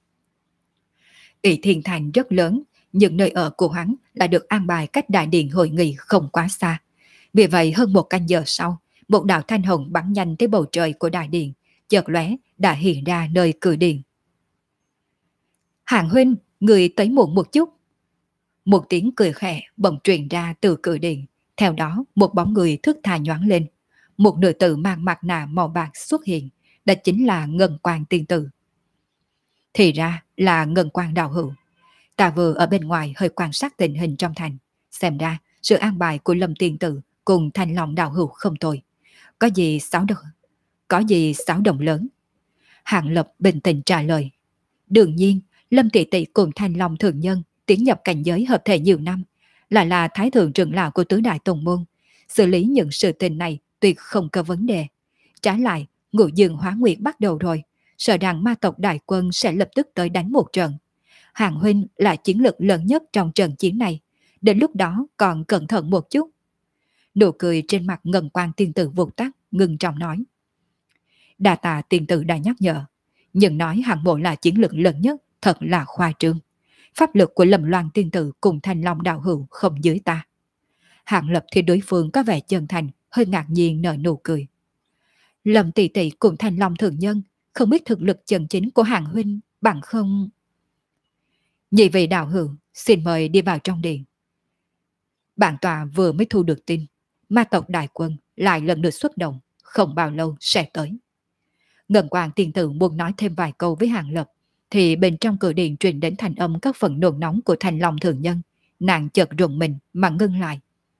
Ỷ Thiên Thành rất lớn, nhưng nơi ở của hắn lại được an bài cách đại điện hội nghị không quá xa. Vì vậy hơn một canh giờ sau, một đạo thanh hồng bắn nhanh tới bầu trời của đại điện, chợt lóe đã hiện ra nơi cử điện. Hàng huynh, người tới muộn một chút. Một tiếng cười khẽ bỗng truyền ra từ cử điện, theo đó một bóng người thướt tha nhoáng lên. Một nữ tử mang mặt nạ màu bạc xuất hiện, đó chính là Ngân Quang tiên tử. Thì ra là Ngân Quang đạo hữu. Ta vừa ở bên ngoài hơi quan sát tình hình trong thành, xem ra sự an bài của Lâm tiên tử cùng Thanh Long đạo hữu không tồi. Có gì xáo động lớn. Hạng Lập bình tĩnh trả lời. Đương nhiên, Lâm tỷ tỷ cùng Thanh Long thượng nhân tiến nhập cảnh giới hợp thể nhiều năm, lại là thái thượng trưởng lão của tứ đại tông môn, xử lý những sự tình này tuyệt không có vấn đề. Trái lại, Ngũ Dương Hóa Nguyệt bắt đầu rồi, sợ rằng ma tộc đại quân sẽ lập tức tới đánh một trận. Hàng huynh là chiến lực lớn nhất trong trận chiến này, đến lúc đó còn cẩn thận một chút. Nụ cười trên mặt Ngân Quang tiên tử vụt tắt, ngừng trọng nói. Đa tạ tiên tử đã nhắc nhở, nhưng nói Hàng mộ là chiến lực lớn nhất thật là khoa trương. Pháp lực của Lâm Loan tiên tử cùng Thanh Long đạo hữu không dưới ta. Hạng Lập thì đối phương có vẻ chân thành, hơi ngạc nhiên nở nụ cười. Lâm tỷ tỷ cùng Thanh Long thượng nhân không biết thực lực chân chính của Hàng huynh, bằng không. Nhị vị đạo hữu, xin mời đi vào trong điện. Bản tòa vừa mới thu được tin, ma tộc đại quân lại lần lượt xuất động, không bao lâu sẽ tới. Ngân Quang tiên tử muốn nói thêm vài câu với Hàng Lập, thì bên trong cửa điện truyền đến thanh âm các phần nôn nóng của Thanh Long thượng nhân, nàng chợt rùng mình mà ngưng lại.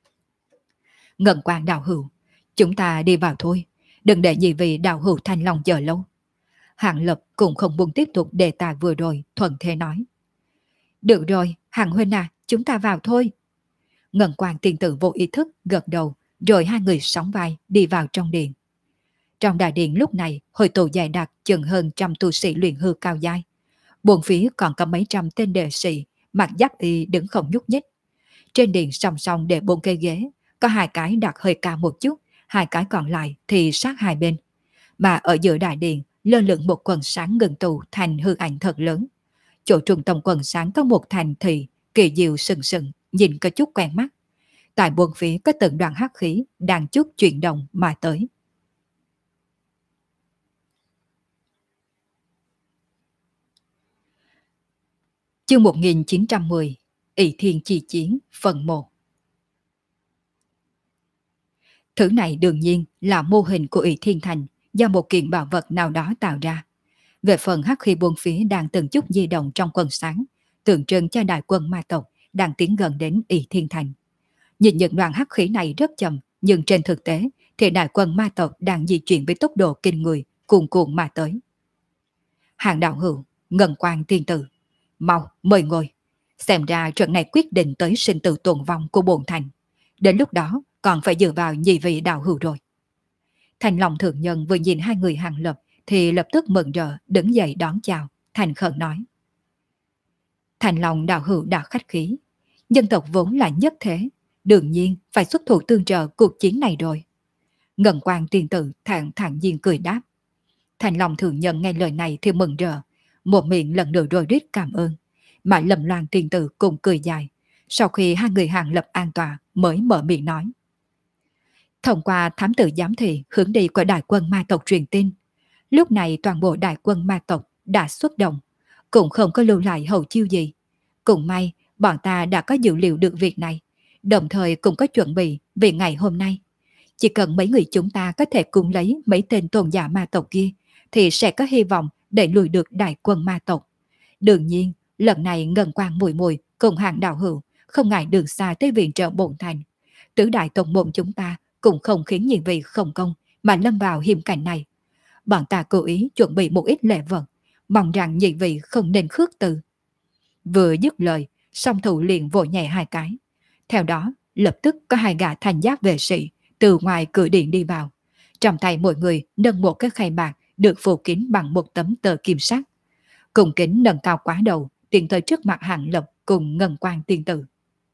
Ngân Quang đạo hữu, chúng ta đi vào thôi, đừng để nhị vị đạo hữu Thanh Long chờ lâu. Hàng Lập cũng không muốn tiếp tục đề tài vừa rồi, thuận thế nói. Được rồi, Hàng huynh à, chúng ta vào thôi. Ngân Quang tiên tử vô ý thức gật đầu, rồi hai người sóng vai đi vào trong điện. Trong đại điện lúc này hội tụ dày đặc chừng hơn trăm tu sĩ luyện hư cao giai. Buồn phía còn có mấy trăm tên đệ sĩ mặc giáp y đứng không nhúc nhích. Trên điện song song để 4 cây ghế, có 2 cái đặt hơi cao một chút, 2 cái còn lại thì sát hai bên. Mà ở giữa đại điện lơ lửng một quần sáng ngừng tụ thành hư ảnh thật lớn. Chỗ trung tâm quần sáng có một thành thị kỳ diệu sừng sừng, nhìn có chút quen mắt. Tại buồn phía có từng đoàn hắc khí đang chút chuyển động mà tới. Chương 1910 Ỷ Thiên Chi Chiến phần 1. Thứ này đương nhiên là mô hình của Ỷ Thiên Thành do một kiện bảo vật nào đó tạo ra. Về phần hắc khí buông phía đang từng chút di động trong quần sáng, tượng trưng cho đại quân ma tộc đang tiến gần đến Ỷ Thiên Thành. Nhìn những đoàn hắc khí này rất chậm, nhưng trên thực tế thì đại quân ma tộc đang di chuyển với tốc độ kinh người, cuồn cuộn mà tới. Hàng đạo hữu, Ngân Quang tiên tử, mau mời ngồi. Xem ra trận này quyết định tới sinh tử tồn vong của bổn thành. Đến lúc đó còn phải dựa vào nhị vị đạo hữu rồi. Thanh Long thượng nhân vừa nhìn hai người Hàng Lập thì lập tức mừng rỡ đứng dậy đón chào, thành khẩn nói. Thanh Long đạo hữu đã khách khí, dân tộc vốn là nhất thế, đương nhiên phải xuất thủ tương trợ cuộc chiến này rồi. Ngân Quang tiên tử thản nhiên cười đáp. Thanh Long thượng nhân nghe lời này thì mừng rỡ, một miệng lần nữa rồi rít cảm ơn. Mà Lâm Loan tiên tử cùng cười dài. Sau khi hai người Hàng Lập an toàn mới mở miệng nói. Thông qua thám tử giám thị hướng đi của đại quân ma tộc truyền tin, lúc này toàn bộ đại quân ma tộc đã xuất động, cũng không có lưu lại hậu chiêu gì. Cũng may bọn ta đã có dữ liệu được việc này, đồng thời cũng có chuẩn bị vì ngày hôm nay. Chỉ cần mấy người chúng ta có thể cùng lấy mấy tên tôn giả ma tộc kia thì sẽ có hy vọng để lùi được đại quân ma tộc. Đương nhiên, lần này Ngân Quang mùi cùng Hàng đạo hữu không ngại đường xa tới viện trợ bổn thành. Tứ đại tông môn chúng ta cũng không khiến nhị vị không công mà lâm vào hiểm cảnh này. Bọn ta cố ý chuẩn bị một ít lễ vật, mong rằng nhị vị không nên khước từ. Vừa dứt lời, song thủ liền vỗ nhẹ hai cái. Theo đó, lập tức có hai gã thành giáp vệ sĩ từ ngoài cửa điện đi vào. Trong tay mỗi người nâng một cái khay bạc được phủ kín bằng một tấm tờ kim sắc. Cùng kính nâng cao quá đầu, tiến tới trước mặt Hàng Lập cùng Ngân Quang tiên tử.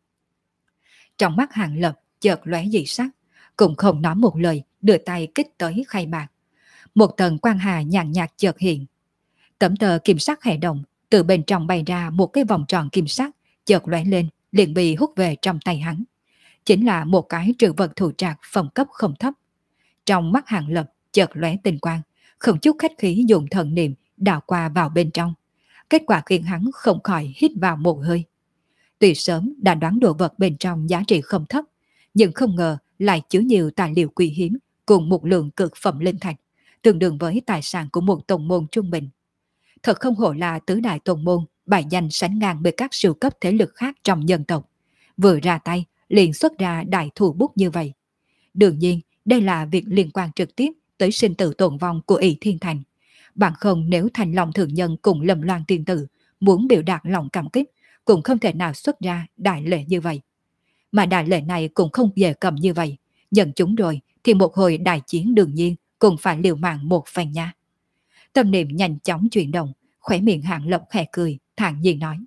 Trong mắt Hàng Lập chợt lóe dị sắc, cũng không nói một lời, đưa tay kích tới khay bạc. Một tầng quang hà nhàn nhạt chợt hiện. Tấm tờ kim sắc khẽ động, từ bên trong bay ra một cái vòng tròn kim sắc, chợt lóe lên, liền bị hút về trong tay hắn. Chính là một cái trữ vật thủ trạc phẩm cấp không thấp. Trong mắt Hàng Lập chợt lóe tinh quang, không chút khách khí dùng thần niệm đảo qua vào bên trong. Kết quả khiến hắn không khỏi hít vào một hơi. Tuy sớm đã đoán đồ vật bên trong giá trị không thấp, nhưng không ngờ lại chứa nhiều tài liệu quý hiếm cùng một lượng cực phẩm linh thạch, tương đương với tài sản của một tông môn trung bình. Thật không hổ là tứ đại tông môn, bài danh sánh ngang với các siêu cấp thế lực khác trong dân tộc. Vừa ra tay, liền xuất ra đại thủ bút như vậy. Đương nhiên, đây là việc liên quan trực tiếp tới sinh tử tồn vong của ỷ Thiên Thành. Bằng không nếu Thành Long Thượng Nhân cùng Lâm Loan Tiên Tử muốn biểu đạt lòng cảm kích, cũng không thể nào xuất ra đại lễ như vậy. Mà đại lễ này cũng không dễ cầm như vậy. Nhận chúng rồi thì một hồi đại chiến đương nhiên cũng phải liều mạng một phen nha. Tâm niệm nhanh chóng chuyển động, khỏe miệng Hàng Lập khẽ cười, thản nhiên nói.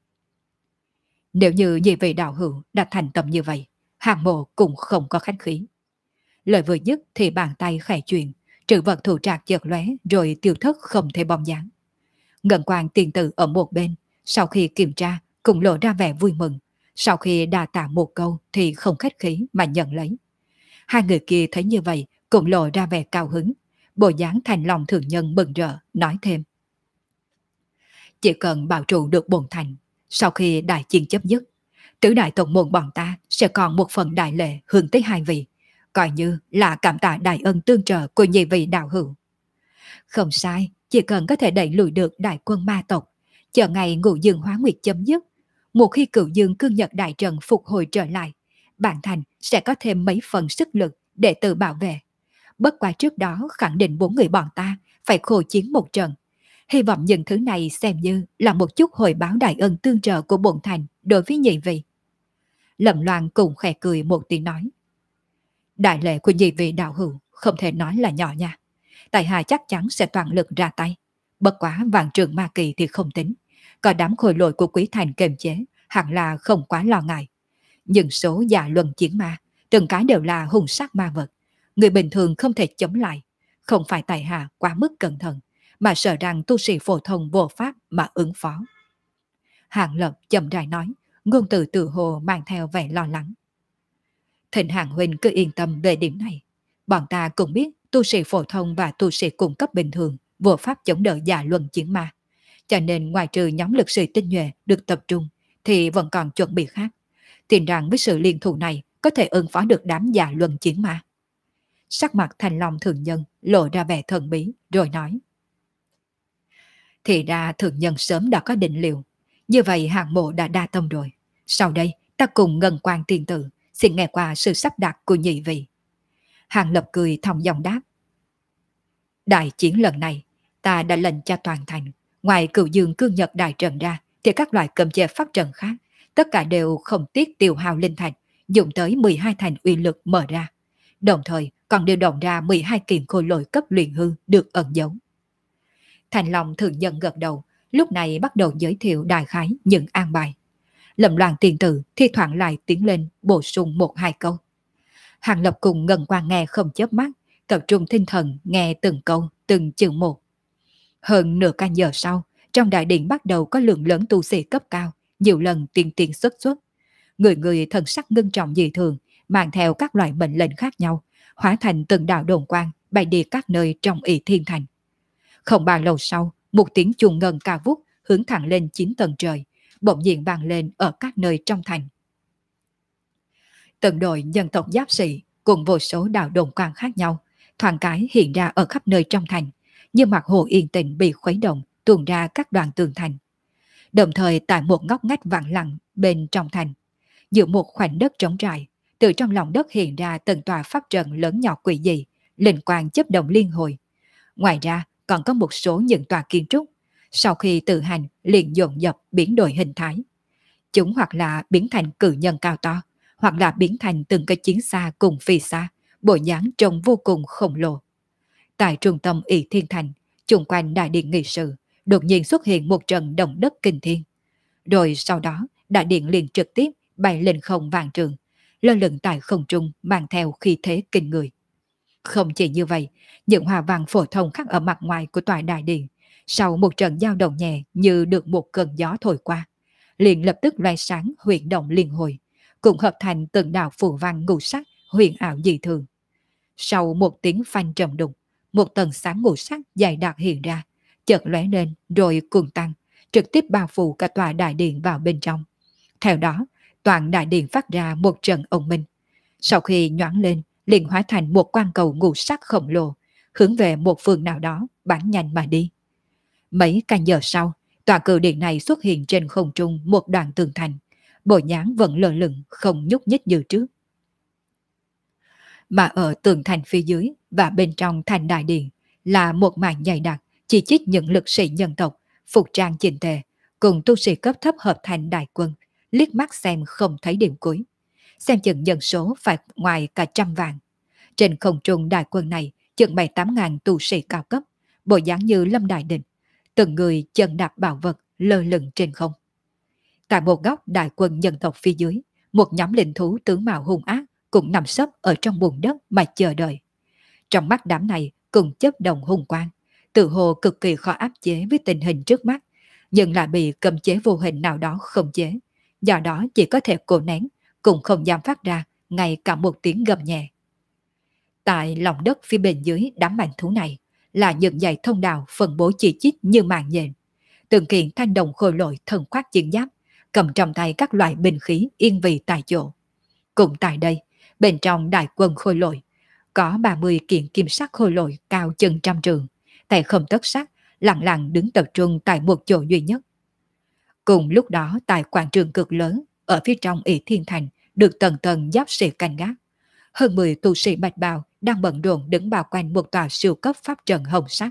Nếu như nhị vị đạo hữu đã thành tâm như vậy, Hàng mộ cũng không có khách khí. Lời vừa dứt thì bàn tay khẽ chuyển, trữ vật thủ trạc chợt lóe rồi tiêu thất không thể bóng dáng. Ngân Quang tiên tử ở một bên, sau khi kiểm tra cũng lộ ra vẻ vui mừng, sau khi đà tạ một câu thì không khách khí mà nhận lấy. Hai người kia thấy như vậy cũng lộ ra vẻ cao hứng, bộ dáng Thành Long Thượng Nhân mừng rỡ nói thêm. Chỉ cần bảo trụ được bổn thành, sau khi đại chiến chấm dứt, tứ đại tông môn bọn ta sẽ còn một phần đại lễ hướng tới hai vị, coi như là cảm tạ đại ân tương trợ của nhị vị đạo hữu. Không sai, chỉ cần có thể đẩy lùi được đại quân ma tộc, chờ ngày ngũ dương hóa nguyệt chấm dứt, một khi cửu dương cương nhật đại trận phục hồi trở lại, bản thành sẽ có thêm mấy phần sức lực để tự bảo vệ. Bất quá trước đó khẳng định bốn người bọn ta phải khổ chiến một trận. Hy vọng những thứ này xem như là một chút hồi báo đại ân tương trợ của bổn thành đối với nhị vị. Lâm Loan cùng khẽ cười một tiếng nói. Đại lễ của nhị vị đạo hữu không thể nói là nhỏ nha. Tại hạ chắc chắn sẽ toàn lực ra tay. Bất quá vạn trường ma kỳ thì không tính. Có đám khôi lỗi của quý thành kềm chế, hẳn là không quá lo ngại. Nhưng số dạ luân chiến ma, từng cái đều là hung sát ma vật. Người bình thường không thể chống lại. Không phải tại hạ quá mức cẩn thận, mà sợ rằng tu sĩ phổ thông vô pháp mà ứng phó. Hàng Lập chậm rãi nói, ngôn từ tự hồ mang theo vẻ lo lắng. Thịnh Hàng huynh cứ yên tâm về điểm này. Bọn ta cũng biết tu sĩ phổ thông và tu sĩ cung cấp bình thường vô pháp chống đỡ dạ luân chiến ma. Cho nên ngoài trừ nhóm lực sĩ tinh nhuệ được tập trung thì vẫn còn chuẩn bị khác. Tin rằng với sự liên thủ này có thể ứng phó được đám dạ luân chiến ma. Sắc mặt Thành Long Thượng Nhân lộ ra vẻ thần bí rồi nói. Thì ra Thượng Nhân sớm đã có định liệu. Như vậy hạng mộ đã đa tâm rồi. Sau đây ta cùng Ngân Quang tiên tử xin nghe qua sự sắp đặt của nhị vị. Hàng Lập cười thong dong đáp. Đại chiến lần này ta đã lệnh cho toàn thành, ngoài cửu dương cương nhật đại trận ra thì các loại cầm chế phát trận khác tất cả đều không tiếc tiêu hao linh thạch, dùng tới 12 thành uy lực mở ra. Đồng thời còn điều động ra 12 kiện khôi lỗi cấp luyện hư được ẩn giấu. Thành Long Thượng Nhân gật đầu, lúc này bắt đầu giới thiệu đại khái những an bài. Lâm Loan tiền tử thi thoảng lại tiến lên bổ sung một hai câu. Hàng Lập cùng Ngân Quang nghe không chớp mắt, tập trung tinh thần nghe từng câu, từng chữ một. Hơn nửa canh giờ sau, trong đại điện bắt đầu có lượng lớn tu sĩ cấp cao, nhiều lần tiên tiên xuất xuất. Người người thần sắc ngưng trọng dị thường, mang theo các loại mệnh lệnh khác nhau, hóa thành từng đạo đồn quang bay đi các nơi trong ỷ Thiên Thành. Không bao lâu sau, một tiếng chuông ngân cao vút hướng thẳng lên 9 tầng trời, bỗng nhiên vang lên ở các nơi trong thành. Từng đội dân tộc giáp sĩ cùng vô số đạo đồn quang khác nhau, thoáng cái hiện ra ở khắp nơi trong thành, như mặt hồ yên tĩnh bị khuấy động, tuôn ra các đoạn tường thành. Đồng thời tại một ngóc ngách vắng lặng bên trong thành, giữa một khoảnh đất trống trải, từ trong lòng đất hiện ra từng tòa pháp trận lớn nhỏ quỷ dị, linh quang chấp động liên hồi. Ngoài ra còn có một số những tòa kiến trúc, sau khi tự hành liền dồn dập biến đổi hình thái. Chúng hoặc là biến thành cự nhân cao to, hoặc là biến thành từng cái chiến xa cùng phi xa, bộ dáng trông vô cùng khổng lồ. Tại trung tâm Ỷ Thiên Thành, chung quanh đại điện nghị sự, đột nhiên xuất hiện một trận động đất kinh thiên. Rồi sau đó, đại điện liền trực tiếp bay lên không vạn trường, lơ lửng tại không trung mang theo khí thế kinh người. Không chỉ như vậy, những hoa văn phổ thông khác ở mặt ngoài của tòa đại điện, sau một trận dao động nhẹ như được một cơn gió thổi qua, liền lập tức loe sáng huyền động liên hồi, cùng hợp thành từng đạo phù văn ngũ sắc huyền ảo dị thường. Sau một tiếng phanh trầm đục, một tầng sáng ngũ sắc dày đặc hiện ra, chợt lóe lên rồi cuồng tăng, trực tiếp bao phủ cả tòa đại điện vào bên trong. Theo đó, toàn đại điện phát ra một trận ồn minh. Sau khi nhoáng lên, liền hóa thành một quang cầu ngũ sắc khổng lồ, hướng về một phương nào đó bắn nhanh mà đi. Mấy canh giờ sau, tòa cự điện này xuất hiện trên không trung một đoạn tường thành, bộ dáng vẫn lơ lửng không nhúc nhích như trước. Mà ở tường thành phía dưới và bên trong thành đại điện là một màn dày đặc chỉ trích những lực sĩ nhân tộc, phục trang chỉnh tề, cùng tu sĩ cấp thấp hợp thành đại quân, liếc mắt xem không thấy điểm cuối. Xem chừng nhân số phải ngoài cả 100 vạn. Trên không trung đại quân này chừng 7-8 ngàn tu sĩ cao cấp, bộ dáng như lâm đại địch, từng người chân đạp bảo vật lơ lửng trên không. Tại một góc đại quân nhân tộc phía dưới, một nhóm linh thú tướng mạo hung ác cũng nằm sấp ở trong bùn đất mà chờ đợi. Trong mắt đám này cùng chớp đồng hung quang, tự hồ cực kỳ khó áp chế với tình hình trước mắt, nhưng lại bị cấm chế vô hình nào đó khống chế, do đó chỉ có thể cố nén, cũng không dám phát ra ngay cả một tiếng gầm nhẹ. Tại lòng đất phía bên dưới đám manh thú này là những dãy thông đạo phân bố chỉ chít như màn nhện, từng kiện thanh đồng khôi lỗi thần khoác chiến giáp, cầm trong tay các loại binh khí yên vị tại chỗ. Cũng tại đây, bên trong đại quân khôi lỗi, có 30 kiện kim sắc khôi lỗi cao chừng 100 trượng, tay không tất sắc, lặng lặng đứng tập trung tại một chỗ duy nhất. Cùng lúc đó tại quảng trường cực lớn, ở phía trong Ỷ Thiên Thành được tầng tầng giáp sĩ canh gác. Hơn 10 tu sĩ bạch bào đang bận rộn đứng bao quanh một tòa siêu cấp pháp trận hồng sắc.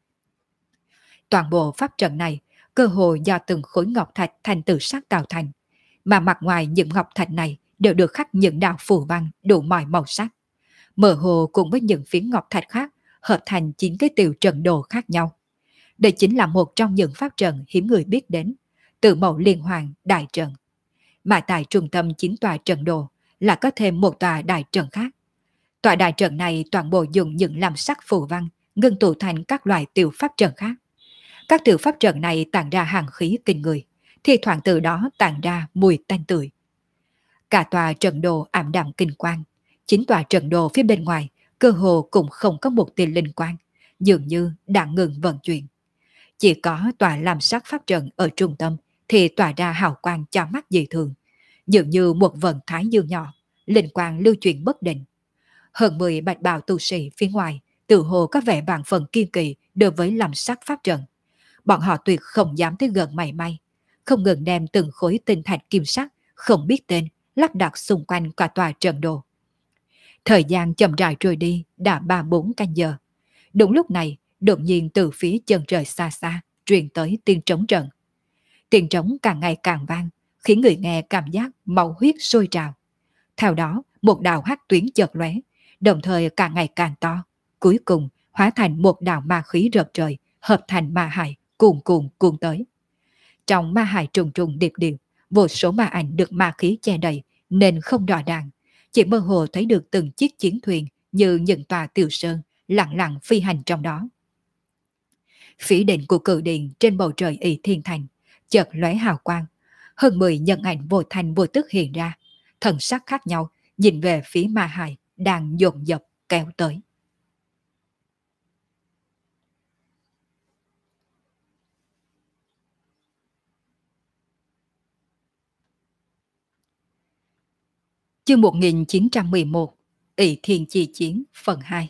Toàn bộ pháp trận này cơ hồ do từng khối ngọc thạch thành từ sắc tạo thành, mà mặt ngoài những ngọc thạch này đều được khắc những đạo phù văn đủ mọi màu sắc. Mơ hồ cùng với những phiến ngọc thạch khác hợp thành 9 cái tiểu trận đồ khác nhau. Đây chính là một trong những pháp trận hiếm người biết đến, Tử Mẫu Liên Hoàng đại trận. Mà tại trung tâm 9 tòa trận đồ là có thêm một tòa đại trận khác. Tòa đại trận này toàn bộ dùng những làm sắc phù văn ngưng tụ thành các loại tiểu pháp trận khác. Các tiểu pháp trận này tản ra hàng khí kinh người, thì thoảng từ đó tản ra mùi tanh tưởi. Cả tòa trận đồ ảm đạm kinh quang, 9 tòa trận đồ phía bên ngoài cơ hồ cũng không có một tia linh quang, dường như đã ngừng vận chuyển. Chỉ có tòa làm sắc pháp trận ở trung tâm thì tỏa ra hào quang cho mắt dị thường, dường như một vận thái dương nhỏ, linh quang lưu chuyển bất định. Hơn 10 bạch bào tu sĩ phía ngoài tự hồ có vẻ vạn phần kiên kỳ đối với làm sắc pháp trận. Bọn họ tuyệt không dám tới gần mảy may, không ngừng đem từng khối tinh thạch kim sắc không biết tên lắp đặt xung quanh cả tòa trận đồ. Thời gian chậm rãi trôi đi đã 3-4 canh giờ. Đúng lúc này, đột nhiên từ phía chân trời xa xa truyền tới tiếng trống trận. Tiếng trống càng ngày càng vang, khiến người nghe cảm giác máu huyết sôi trào. Theo đó, một đạo hắc tuyến chợt lóe, đồng thời càng ngày càng to, cuối cùng hóa thành một đạo ma khí rợp trời, hợp thành ma hải cuồn cuộn cuồn tới. Trong ma hải trùng trùng điệp điệp, vô số ma ảnh được ma khí che đầy nên không rõ ràng, chỉ mơ hồ thấy được từng chiếc chiến thuyền như những tòa tiểu sơn lặng lặng phi hành trong đó. Phía đỉnh của cự điện trên bầu trời Ỷ Thiên Thành chợt lóe hào quang, hơn 10 nhân ảnh vô thành vô tức hiện ra, thần sắc khác nhau nhìn về phía ma hải đang dồn dập kéo tới. Chương 1911 Ỷ Thiên Chi Chiến phần 2.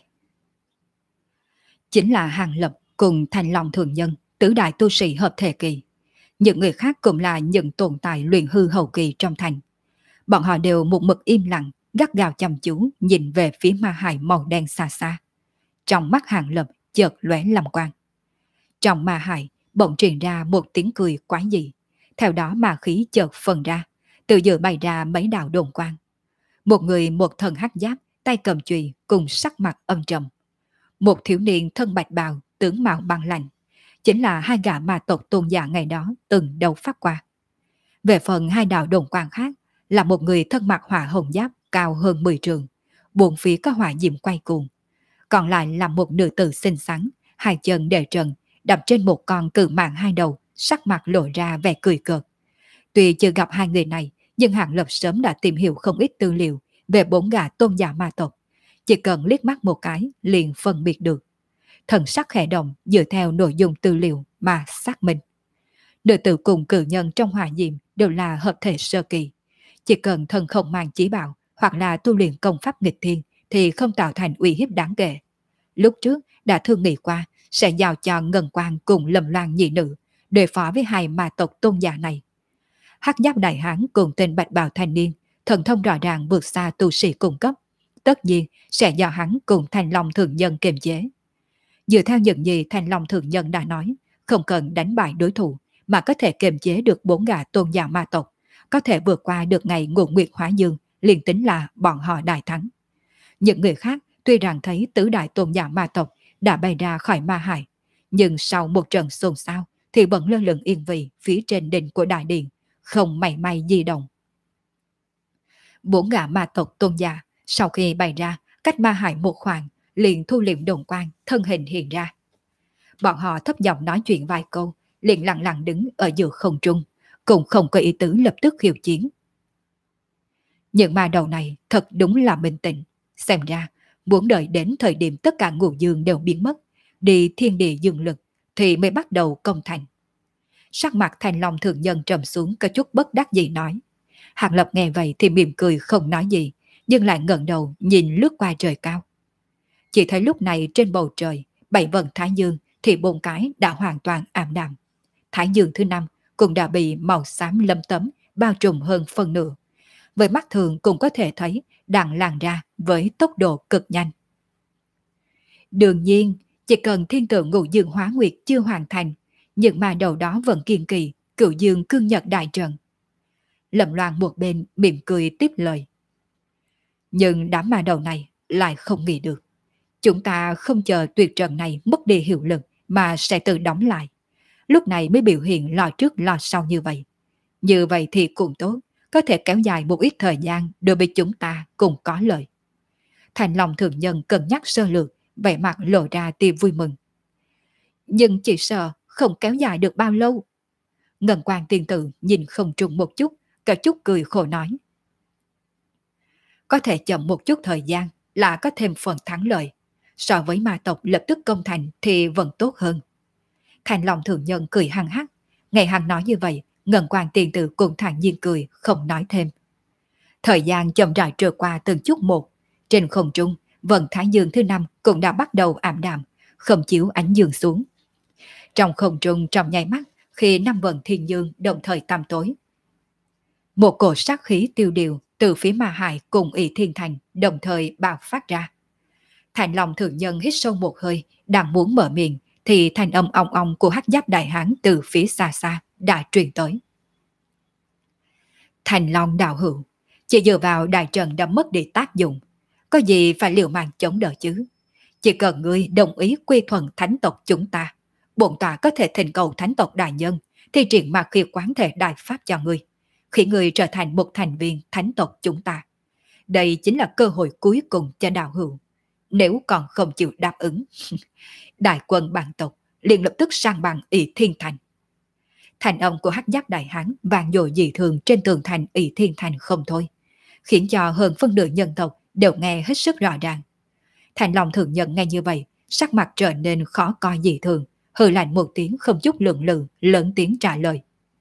Chính là Hàng Lập cùng Thành Long Thường Nhân, tứ đại tu sĩ hợp thể kỳ. Những người khác cũng là những tồn tại luyện hư hậu kỳ trong thành. Bọn họ đều một mực im lặng, gắt gao chăm chú nhìn về phía ma hài màu đen xa xa. Trong mắt Hàng Lập chợt lóe làm quang. Trong ma hài bỗng truyền ra một tiếng cười quái dị. Theo đó ma khí chợt phân ra, từ giữa bay ra mấy đạo đồn quang. Một người một thân hắc giáp, tay cầm chùy cùng sắc mặt âm trầm. Một thiếu niên thân bạch bào, tướng mạo băng lạnh, chính là hai gã ma tộc tôn giả ngày đó từng đấu pháp qua. Về phần hai đạo đồn quang khác là một người thân mặc hỏa hồng giáp cao hơn 10 trường, bốn phía có hỏa diệm quay cuồng. Còn lại là một nữ tử xinh xắn, hai chân để trần, đập trên một con cự mãng hai đầu, sắc mặt lộ ra vẻ cười cợt. Tuy chưa gặp hai người này, nhưng Hàng Lập sớm đã tìm hiểu không ít tư liệu về bốn gã tôn giả ma tộc. Chỉ cần liếc mắt một cái liền phân biệt được. Thần sắc khẽ động dựa theo nội dung tư liệu mà xác minh. Nữ tử cùng cử nhân trong hỏa diệm đều là hợp thể sơ kỳ. Chỉ cần thần không mang chí bảo hoặc là tu luyện công pháp nghịch thiên thì không tạo thành uy hiếp đáng kể. Lúc trước đã thương nghị qua sẽ giao cho Ngân Quang cùng Lâm Loan nhị nữ đối phó với hai ma tộc tôn giả này. Hắc giáp đại hán cùng tên bạch bào thanh niên, thần thông rõ ràng vượt xa tu sĩ cung cấp, tất nhiên sẽ do hắn cùng Thanh Long thượng nhân kiềm chế. Dựa theo những gì Thanh Long thượng nhân đã nói, không cần đánh bại đối thủ mà có thể kiềm chế được bốn gã tôn giả ma tộc, có thể vượt qua được ngày ngũ nguyệt hóa dương, liền tính là bọn họ đại thắng. Những người khác tuy rằng thấy tứ đại tôn giả ma tộc đã bay ra khỏi ma hải, nhưng sau một trận xôn xao thì vẫn lơ lửng yên vị phía trên đỉnh của đại điện, không mảy may di động. Bốn gã ma tộc tôn giả sau khi bay ra cách ma hải một khoảng, liền thu liệm đồn quang, thân hình hiện ra. Bọn họ thấp giọng nói chuyện vài câu, liền lặng lặng đứng ở giữa không trung, cũng không có ý tứ lập tức khiêu chiến. Những ma đầu này thật đúng là bình tĩnh, xem ra muốn đợi đến thời điểm tất cả ngũ dương đều biến mất, đi thiên địa dương lực thì mới bắt đầu công thành. Sắc mặt Thanh Long thượng nhân trầm xuống có chút bất đắc dĩ nói. Hàng Lập nghe vậy thì mỉm cười không nói gì, nhưng lại ngẩng đầu nhìn lướt qua trời cao. Chỉ thấy lúc này trên bầu trời, 7 vầng thái dương thì 4 cái đã hoàn toàn ảm đạm. Thái dương thứ 5 cũng đã bị màu xám lấm tấm bao trùm hơn phần nửa. Với mắt thường cũng có thể thấy đang lan ra với tốc độ cực nhanh. Đương nhiên, chỉ cần thiên tượng ngũ dương hóa nguyệt chưa hoàn thành, những ma đầu đó vẫn kiên kỳ, cửu dương cương nhật đại trận. Lâm Loan một bên mỉm cười tiếp lời. Nhưng đám ma đầu này lại không nghĩ được. Chúng ta không chờ tuyệt trận này mất đi hiệu lực mà sẽ tự đóng lại. Lúc này mới biểu hiện lo trước lo sau như vậy. Như vậy thì cũng tốt, có thể kéo dài một ít thời gian đối với chúng ta cùng có lợi. Thành Long thượng nhân cân nhắc sơ lược, vẻ mặt lộ ra tia vui mừng. Nhưng chỉ sợ không kéo dài được bao lâu. Ngân Quang tiên tử nhìn không trùng một chút, cả chút cười khổ nói. Có thể chậm một chút thời gian là có thêm phần thắng lợi. So với ma tộc lập tức công thành thì vẫn tốt hơn. Thành Long thượng nhân cười hăng hắc. Ngày hắn nói như vậy, Ngân Quang tiên tử cũng thản nhiên cười, không nói thêm. Thời gian chậm rãi trôi qua từng chút một. Trên không trung, vầng thái dương thứ 5 cũng đã bắt đầu ảm đạm, không chiếu ánh dương xuống. Trong không trung trong nháy mắt, khi 5 vầng thiên dương đồng thời tăm tối, một cổ sát khí tiêu điều từ phía ma hải cùng ỷ thiên thành đồng thời bạo phát ra. Thành Long thượng nhân hít sâu một hơi, đang muốn mở miệng thì thanh âm ong ong của hắc giáp đại hán từ phía xa xa đã truyền tới. Thành Long đạo hữu, chỉ dựa vào đại trận đã mất đi tác dụng, có gì phải liều mạng chống đỡ chứ? Chỉ cần ngươi đồng ý quy thuận thánh tộc chúng ta, bổn tọa có thể thỉnh cầu thánh tộc đại nhân thi triển ma khí quán thể đại pháp cho ngươi, khi ngươi trở thành một thành viên thánh tộc chúng ta. Đây chính là cơ hội cuối cùng cho đạo hữu. Nếu còn không chịu đáp ứng, đại quân bản tộc liền lập tức sang bằng ỷ thiên thành. Thành âm của hắc giáp đại hán vang dội dị thường trên tường thành ỷ thiên thành không thôi, khiến cho hơn phân nửa nhân tộc đều nghe hết sức rõ ràng. Thành Long thượng nhân nghe như vậy, sắc mặt trở nên khó coi dị thường, hừ lạnh một tiếng không chút lượng lự, lớn tiếng trả lời.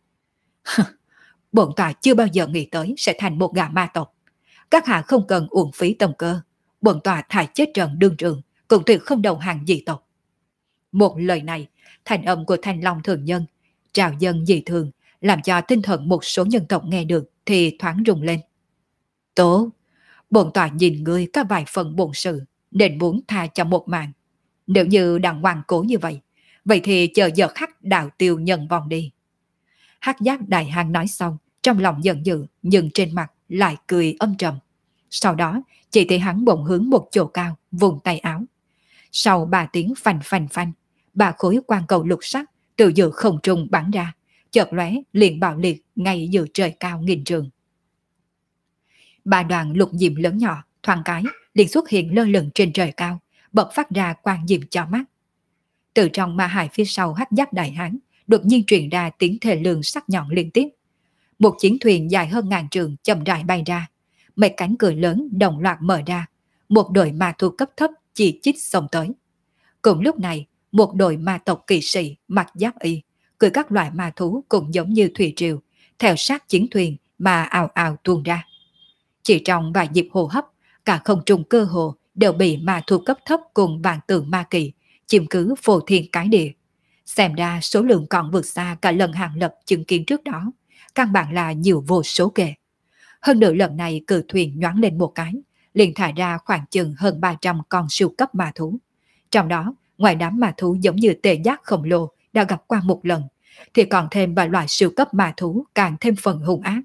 Bổn tọa chưa bao giờ nghĩ tới sẽ thành một gã ma tộc. Các hạ không cần uổng phí tâm cơ, bổn tọa thải chết trận đương trường, cũng tuyệt không đầu hàng dị tộc. Một lời này, thành âm của Thành Long thượng nhân trào dâng dị thường, làm cho tinh thần một số nhân tộc nghe được thì thoáng rung lên. Tốt, Bổn tọa nhìn ngươi có vài phần buồn sự, nên muốn tha cho một mạng. Nếu như đang ngoan cố như vậy, vậy thì chờ giờ khắc đạo tiêu nhân vong đi. Hắc giác đại hang nói xong, trong lòng giận dữ, nhưng trên mặt lại cười âm trầm. Sau đó, chỉ thấy hắn bỗng hướng một chỗ cao, vùng tay áo. Sau 3 tiếng phanh phanh phanh, 3 khối quang cầu lục sắc từ giữa không trung bắn ra, chợt lóe liền bạo liệt ngay giữa trời cao nghìn trường. 3 đoàn lục diệm lớn nhỏ, thoáng cái liền xuất hiện lơ lửng trên trời cao, bật phát ra quang diệm cho mắt. Từ trong ma hải phía sau hắc giáp đại hán, đột nhiên truyền ra tiếng thề lương sắc nhọn liên tiếp. Một chiến thuyền dài hơn ngàn trường chậm rãi bay ra, mấy cánh cửa lớn đồng loạt mở ra, một đội ma thú cấp thấp chỉ chích xông tới. Cùng lúc này, một đội ma tộc kỵ sĩ mặc giáp y, cưỡi các loại ma thú cũng giống như thủy triều, theo sát chiến thuyền mà ào ào tuôn ra. Chỉ trong vài nhịp hô hấp, cả không trung cơ hồ đều bị ma thú cấp thấp cùng vạn tượng ma kỳ chiếm cứ phô thiên cái địa. Xem ra số lượng còn vượt xa cả lần Hàng Lập chứng kiến trước đó, căn bản là nhiều vô số kể. Hơn nữa lần này cự thuyền nhoáng lên một cái, liền thả ra khoảng chừng hơn 300 con siêu cấp ma thú. Trong đó, ngoài đám ma thú giống như tê giác khổng lồ đã gặp qua một lần, thì còn thêm vài loại siêu cấp ma thú càng thêm phần hung ác.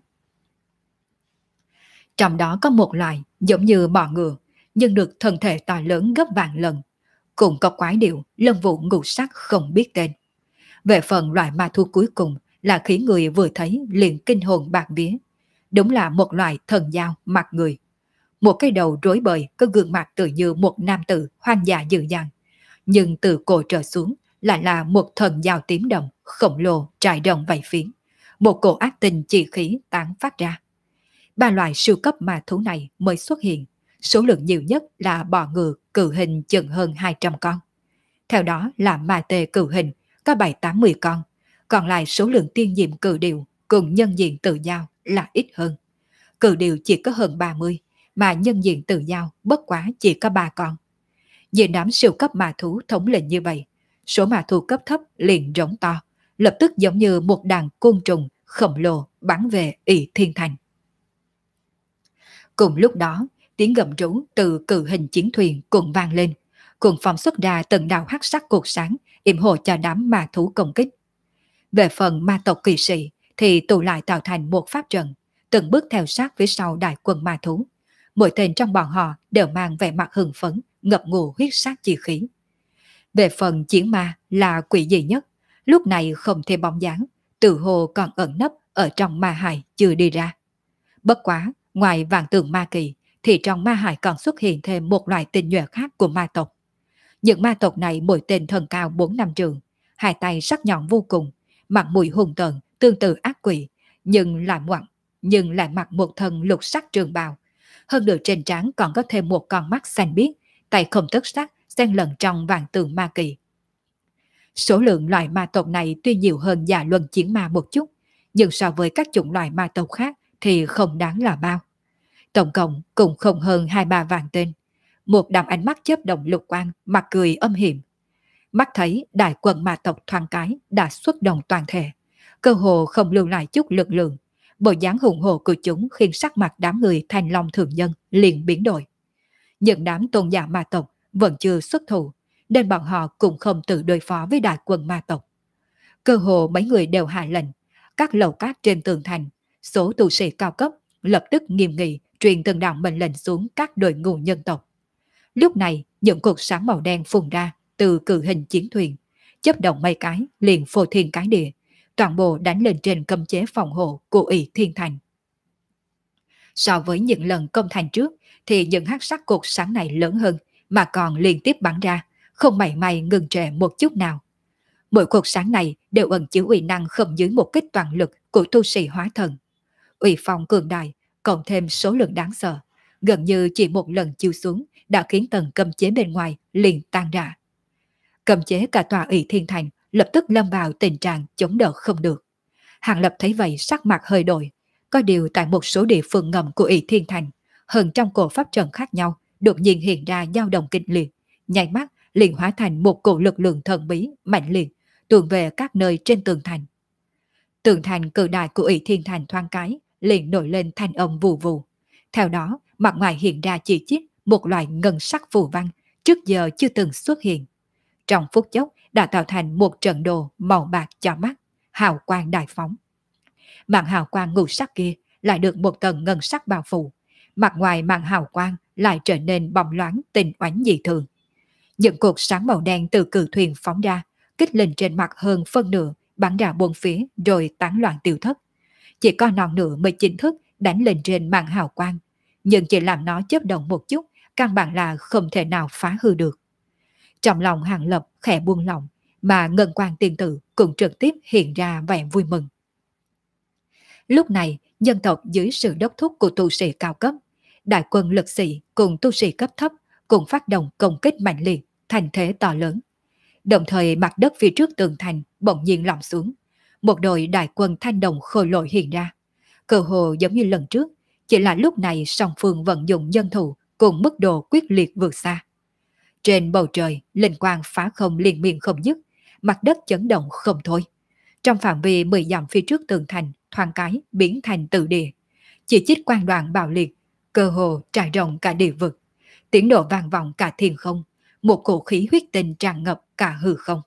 Trong đó có một loài giống như bò ngựa, nhưng được thân thể to lớn gấp vạn lần, cũng có quái điệu lân vụ ngũ sắc không biết tên. Về phần loại ma thú cuối cùng là khiến người vừa thấy liền kinh hồn bạt vía. Đúng là một loại thần dao mặt người. Một cái đầu rối bời có gương mặt tự như một nam tử hoang dã dữ dằn, nhưng từ cổ trở xuống lại là một thần dao tím đậm khổng lồ trải rộng vảy phiến. Một cổ ác tình chỉ khí tán phát ra. 3 loại siêu cấp ma thú này mới xuất hiện, số lượng nhiều nhất là bò ngựa cự hình chừng hơn 200 con. Theo đó là ma tê cự hình có 7-80 con, còn lại số lượng tiên diệm cự điệu cùng nhân diện tự giao là ít hơn. Cự điệu chỉ có hơn 30, mà nhân diện tự giao bất quá chỉ có 3 con. Nhìn đám siêu cấp ma thú thống lĩnh như vậy, số ma thú cấp thấp liền rống to, lập tức giống như một đàn côn trùng khổng lồ bắn về ỷ thiên thành. Cùng lúc đó, tiếng gầm rú từ cự hình chiến thuyền cùng vang lên, cùng phóng xuất ra từng đạo hắc sắc cột sáng, yểm hộ cho đám ma thú công kích. Về phần ma tộc kỳ sĩ thì tụ lại tạo thành một pháp trận, từng bước theo sát phía sau đại quân ma thú. Mỗi tên trong bọn họ đều mang vẻ mặt hưng phấn, ngập ngụa huyết sát chi khí. Về phần chiến ma là quỷ dị nhất, lúc này không thêm bóng dáng, tự hồ còn ẩn nấp ở trong ma hải chưa đi ra. Bất quá, ngoài vạn tượng ma kỳ, thì trong ma hải còn xuất hiện thêm một loại tinh nhuệ khác của ma tộc. Những ma tộc này mỗi tên thân cao 4-5 trượng, hai tay sắc nhọn vô cùng, mặt mũi hung tợn, tương tự ác quỷ, nhưng lại mặc một thân lục sắc trường bào. Hơn nữa trên trán còn có thêm một con mắt xanh biếc, tay không tất sắc, xen lẫn trong vạn tượng ma kỳ. Số lượng loại ma tộc này tuy nhiều hơn Dạ Luân chiến ma một chút, nhưng so với các chủng loại ma tộc khác thì không đáng là bao. Tổng cộng cũng không hơn 2-3 vạn tên. Một đám ánh mắt chớp động lục quang, mặt cười âm hiểm. Mắt thấy đại quân ma tộc thoáng cái đã xuất động toàn thể, cơ hồ không lưu lại chút lực lượng. Bộ dáng hùng hồ của chúng khiến sắc mặt đám người Thanh Long thường nhân liền biến đổi. Những đám tôn giả ma tộc vẫn chưa xuất thủ, nên bọn họ cũng không tự đối phó với đại quân ma tộc. Cơ hồ mấy người đều hạ lệnh, các lầu cát trên tường thành, số tu sĩ cao cấp lập tức nghiêm nghị truyền từng đạo mệnh lệnh xuống các đội ngũ nhân tộc. Lúc này, những cột sáng màu đen phun ra từ cự hình chiến thuyền, chớp động mấy cái liền phô thiên cái địa, toàn bộ đánh lên trên cấm chế phòng hộ của ỷ thiên thành. So với những lần công thành trước thì những hắc sắc cột sáng này lớn hơn, mà còn liên tiếp bắn ra, không mảy may ngừng trệ một chút nào. Mỗi cột sáng này đều ẩn chứa uy năng không dưới một kích toàn lực của tu sĩ hóa thần. Uy phong cường đại, cộng thêm số lượng đáng sợ, gần như chỉ một lần chiêu xuống đã khiến tầng cấm chế bên ngoài liền tan rã. Cấm chế cả tòa ỷ thiên thành lập tức lâm vào tình trạng chống đỡ không được. Hàng Lập thấy vậy sắc mặt hơi đổi. Có điều tại một số địa phương ngầm của ỷ thiên thành, hơn trăm cổ pháp trận khác nhau đột nhiên hiện ra dao động kịch liệt, nháy mắt liền hóa thành một cổ lực lượng thần bí mạnh liệt tuôn về các nơi trên tường thành. Tường thành cự đại của ỷ thiên thành thoáng cái liền nổi lên thanh âm vù vù. Theo đó, mặt ngoài hiện ra chỉ chít một loại ngân sắc phù văn trước giờ chưa từng xuất hiện. Trong phút chốc đã tạo thành một trận đồ màu bạc chói mắt, hào quang đại phóng. Màn hào quang ngũ sắc kia lại được một tầng ngân sắc bao phủ, mặt ngoài màn hào quang lại trở nên bóng loáng tinh oánh dị thường. Những cột sáng màu đen từ cự thuyền phóng ra, kích lên trên mặt hơn phân nửa, bắn ra bốn phía rồi tán loạn tiêu thất. Chỉ có non nửa mới chính thức đánh lên trên màn hào quang, nhưng chỉ làm nó chớp động một chút, căn bản là không thể nào phá hư được. Trong lòng Hàng Lập khẽ buông lòng, mà ngân quang tiên tử cũng trực tiếp hiện ra vẻ vui mừng. Lúc này, dân tộc dưới sự đốc thúc của tu sĩ cao cấp, đại quân lực sĩ cùng tu sĩ cấp thấp cùng phát động công kích mạnh liệt, thành thế to lớn. Đồng thời mặt đất phía trước tường thành bỗng nhiên lỏng xuống, một đội đại quân thanh đồng khôi lỗi hiện ra. Cơ hồ giống như lần trước, chỉ là lúc này song phương vận dụng dân thủ cùng mức độ quyết liệt vượt xa. Trên bầu trời, linh quang phá không liên miên không dứt, mặt đất chấn động không thôi. Trong phạm vi 10 dặm phía trước tường thành, thoáng cái biến thành tự địa. Chỉ chích quang đoàn bạo liệt, cơ hồ trải rộng cả địa vực. Tiếng nổ vang vọng cả thiên không, một cổ khí huyết tinh tràn ngập cả hư không.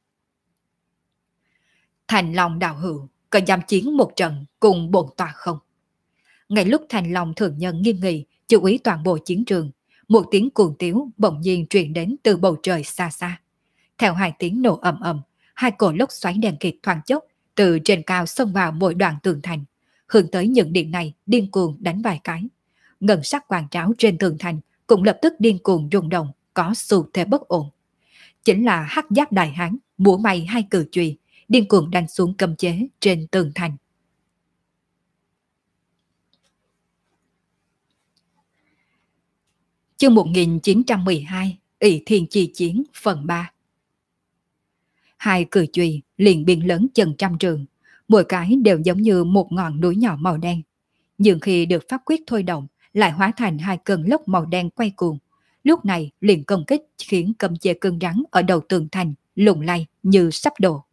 Thành Long đạo hữu có dám chiến một trận cùng bổn tọa không? Ngay lúc Thành Long thượng nhân nghiêm nghị chú ý toàn bộ chiến trường, một tiếng cuồng tiếu bỗng nhiên truyền đến từ bầu trời xa xa. Theo hai tiếng nổ ầm ầm, hai cổ lốc xoáy đen kịt thoáng chốc từ trên cao xông vào mỗi đoạn tường thành, hướng tới những điểm này điên cuồng đánh vài cái. Ngân sắc quang tráo trên tường thành cũng lập tức điên cuồng rung động, có xu thế bất ổn. Chính là hắc giáp đại hán múa may hai cử chùy, điên cuồng đánh xuống cấm chế trên tường thành. Chương 1912, ỷ thiên chi chiến phần 3. Hai cử chùy liền biên lớn chừng trăm trường, mỗi cái đều giống như một ngọn núi nhỏ màu đen. Nhưng khi được pháp quyết thôi động, lại hóa thành hai cơn lốc màu đen quay cuồng. Lúc này liền công kích khiến cấm chế cứng rắn ở đầu tường thành lung lay như sắp đổ.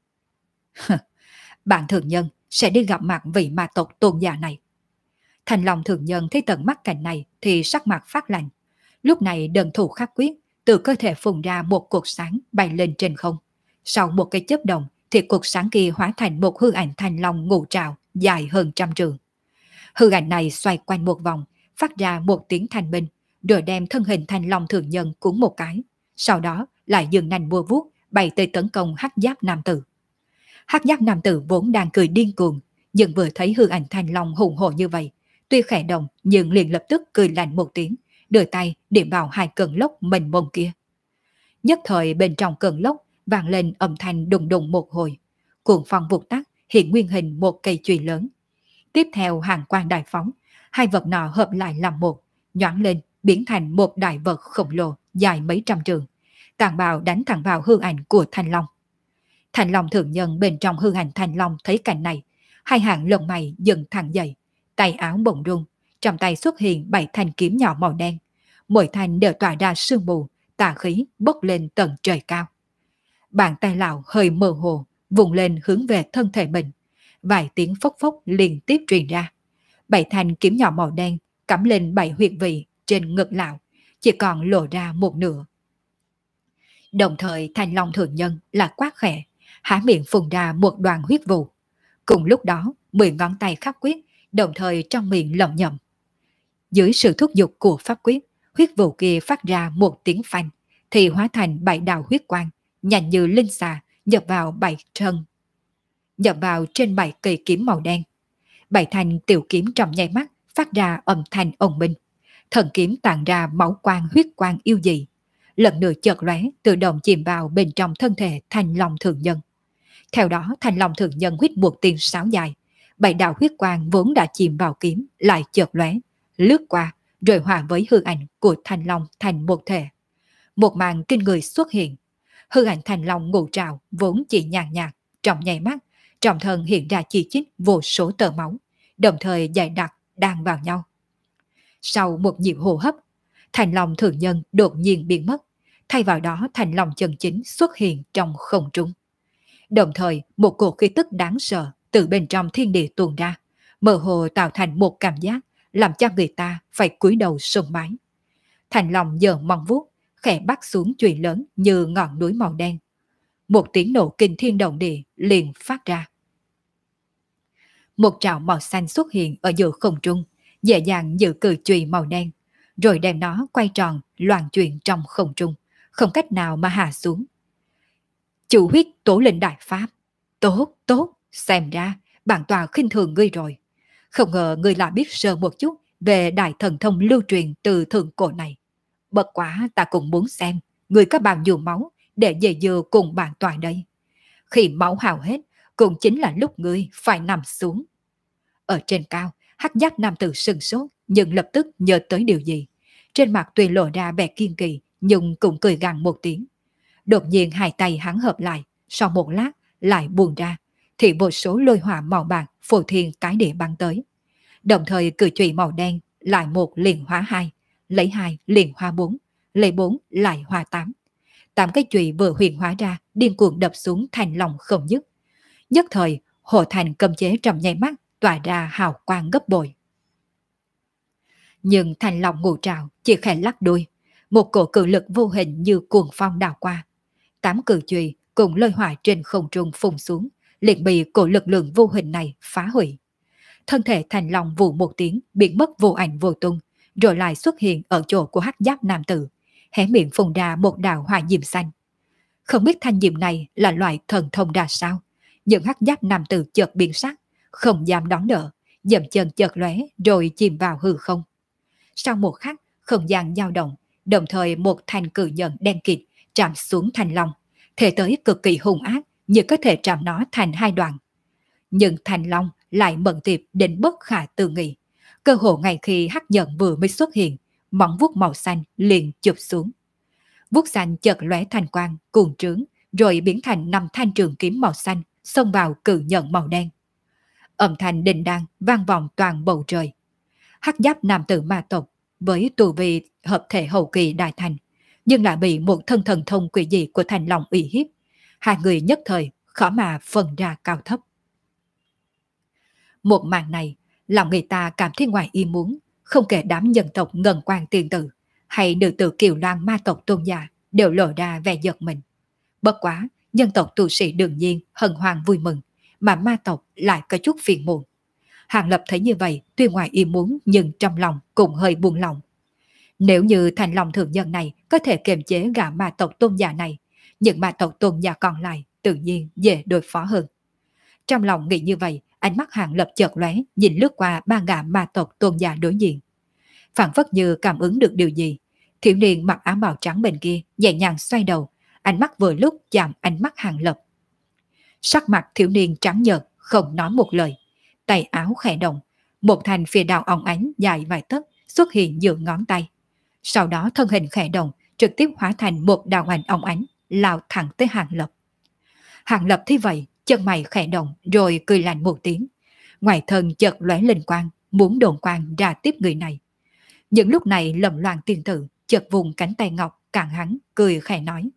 Bạn thượng nhân sẽ đi gặp mặt vị ma tộc tôn giả này. Thành Long thượng nhân thấy tận mắt cảnh này thì sắc mặt phát lạnh. Lúc này đơn thủ khắc quyết, từ cơ thể phun ra một cột sáng bay lên trên không. Sau một cái chớp động thì cột sáng kia hóa thành một hư ảnh Thành Long ngũ trảo dài hơn trăm trường. Hư ảnh này xoay quanh một vòng, phát ra một tiếng thanh minh, rồi đem thân hình Thành Long thượng nhân cuốn một cái. Sau đó lại dừng nành mua vuốt bay tới tấn công hắc giáp nam tử. Hắc giáp nam tử vốn đang cười điên cuồng, nhưng vừa thấy hư ảnh Thành Long hùng hổ như vậy, tuy khẽ động nhưng liền lập tức cười lạnh một tiếng, đưa tay điểm vào hai cơn lốc mênh mông kia. Nhất thời bên trong cơn lốc vang lên âm thanh đùng đùng một hồi, cuồng phong vụt tắt hiện nguyên hình một cây chùy lớn. Tiếp theo hàng quang đại phóng, hai vật nọ hợp lại làm một, nhoáng lên biến thành một đại vật khổng lồ dài mấy trăm trường, tàn bạo đánh thẳng vào hư ảnh của Thành Long. Thành Long thượng nhân bên trong hư ảnh Thành Long thấy cảnh này, hai hàng lông mày dần thẳng dậy, tay áo bồng rung, trong tay xuất hiện 7 thanh kiếm nhỏ màu đen, mỗi thanh đều tỏa ra sương mù, tà khí bốc lên tận trời cao. Bàn tay lão hơi mơ hồ, vùng lên hướng về thân thể mình, vài tiếng phốc phốc liên tiếp truyền ra. 7 thanh kiếm nhỏ màu đen cắm lên 7 huyệt vị trên ngực lão, chỉ còn lộ ra một nửa. Đồng thời Thành Long thượng nhân là quát khẽ, há miệng phun ra một đoàn huyết vụ. Cùng lúc đó, 10 ngón tay khắc quyết, đồng thời trong miệng lẩm nhẩm. Dưới sự thúc giục của pháp quyết, huyết vụ kia phát ra một tiếng phanh, thì hóa thành 7 đạo huyết quang, nhanh như linh xà nhập vào 7 thân, nhập vào trên 7 cây kiếm màu đen. 7 thanh tiểu kiếm trong nháy mắt phát ra âm thanh ồn minh, thần kiếm tản ra máu quang huyết quang yêu dị, lần nữa chợt lóe tự động chìm vào bên trong thân thể Thành Long thượng nhân. Theo đó Thành Long thượng nhân huýt một tiếng sáo dài, 7 đạo huyết quang vốn đã chìm vào kiếm lại chợt lóe, lướt qua rồi hòa với hư ảnh của Thành Long thành một thể. Một màn kinh người xuất hiện, hư ảnh Thành Long ngũ trảo vốn chỉ nhàn nhạt, trong nháy mắt, trong thân hiện ra chi chít vô số tờ máu, đồng thời dày đặc đan vào nhau. Sau một nhịp hô hấp, Thành Long thượng nhân đột nhiên biến mất, thay vào đó Thành Long chân chính xuất hiện trong không trung. Đồng thời một cổ khí tức đáng sợ từ bên trong thiên địa tuôn ra, mơ hồ tạo thành một cảm giác làm cho người ta phải cúi đầu sùng bái. Thành Long giơ móng vuốt, khẽ bắt xuống chùy lớn như ngọn núi màu đen. Một tiếng nổ kinh thiên động địa liền phát ra. Một trảo màu xanh xuất hiện ở giữa không trung, dễ dàng giữ cự chùy màu đen, rồi đem nó quay tròn loạn chuyển trong không trung, không cách nào mà hạ xuống. Chủ huyết tổ lệnh đại pháp, tốt, tốt, xem ra bản tòa khinh thường ngươi rồi. Không ngờ ngươi lại biết sơ một chút về đại thần thông lưu truyền từ thượng cổ này. Bất quá ta cũng muốn xem ngươi có bao nhiêu máu để về dừa cùng bản tòa đây. Khi máu hao hết cũng chính là lúc ngươi phải nằm xuống. Ở trên cao, hắc giáp nam tử sừng sốt nhưng lập tức nhớ tới điều gì. Trên mặt tuy lộ ra vẻ kiên kỳ nhưng cũng cười gằn một tiếng. Đột nhiên hai tay hắn hợp lại, sau một lát lại buông ra, thì vô số lôi hỏa màu bạc phô thiên cái địa băng tới. Đồng thời cử chùy màu đen lại một liền hóa hai, lấy hai liền hóa bốn, lấy bốn lại hóa tám. Tám cái chùy vừa huyền hóa ra điên cuồng đập xuống Thành Long không dứt. Nhất thời hộ thành cầm chế trong nháy mắt tỏa ra hào quang gấp bội. Nhưng Thành Long ngủ trào chỉ khẽ lắc đuôi, một cổ cự lực vô hình như cuồng phong đảo qua. Tám cử chùy cùng lôi hỏa trên không trung phun xuống, liền bị cổ lực lượng vô hình này phá hủy. Thân thể Thành Long vù một tiếng biến mất vô ảnh vô tung, rồi lại xuất hiện ở chỗ của hắc giáp nam tử, hé miệng phun ra một đạo hỏa diệm xanh. Không biết thanh diệm này là loại thần thông ra sao, nhưng hắc giáp nam tử chợt biến sắc, không dám đón đỡ, dậm chân chợt lóe rồi chìm vào hư không. Sau một khắc, không gian dao động, đồng thời một thanh cự nhận đen kịt chạm xuống Thành Long, thể tới cực kỳ hung ác, như có thể chạm nó thành hai đoạn. Nhưng Thành Long lại mẫn tiệp đến bất khả tư nghị. Cơ hồ ngay khi hắc nhận vừa mới xuất hiện, móng vuốt màu xanh liền chụp xuống. Vuốt xanh chợt lóe thành quang, cuồng trướng, rồi biến thành 5 thanh trường kiếm màu xanh, xông vào cự nhận màu đen. Âm thanh đình đan vang vọng toàn bầu trời. Hắc giáp nam tử ma tộc với tu vi hợp thể hậu kỳ đại thành, nhưng lại bị một thân thần thông quỷ dị của Thành Long uy hiếp. Hai người nhất thời khó mà phân ra cao thấp. Một màn này làm người ta cảm thấy ngoài ý muốn, không kể đám nhân tộc Ngân Quan tiên tử hay nữ tử Kiều Loan ma tộc tôn giả đều lộ ra vẻ giật mình. Bất quá, nhân tộc tu sĩ đương nhiên hân hoan vui mừng, mà ma tộc lại có chút phiền muộn. Hàng Lập thấy như vậy, tuy ngoài ý muốn nhưng trong lòng cũng hơi buông lòng. Nếu như Thành Long thượng nhân này có thể kiềm chế gã ma tộc tôn giả này, những ma tộc tôn giả còn lại tự nhiên dễ đối phó hơn. Trong lòng nghĩ như vậy, ánh mắt Hàng Lập chợt lóe, nhìn lướt qua ba gã ma tộc tôn giả đối diện. Phảng phất như cảm ứng được điều gì, thiếu niên mặc áo bào trắng bên kia nhẹ nhàng xoay đầu, ánh mắt vừa lúc chạm ánh mắt Hàng Lập. Sắc mặt thiếu niên trắng nhợt, không nói một lời, tay áo khẽ động, một thành phi đao óng ánh dài vài tấc xuất hiện giữa ngón tay. Sau đó thân hình khẽ động, trực tiếp hóa thành một đạo ảnh óng ánh, lao thẳng tới Hàng Lập. Hàng Lập thấy vậy, chân mày khẽ động rồi cười lạnh một tiếng. Ngoài thân chợt lóe linh quang, muốn đồn quang ra tiếp người này. Những lúc này Lầm Loan tiên tử chợt vùng cánh tay ngọc cản hắn, cười khẽ nói: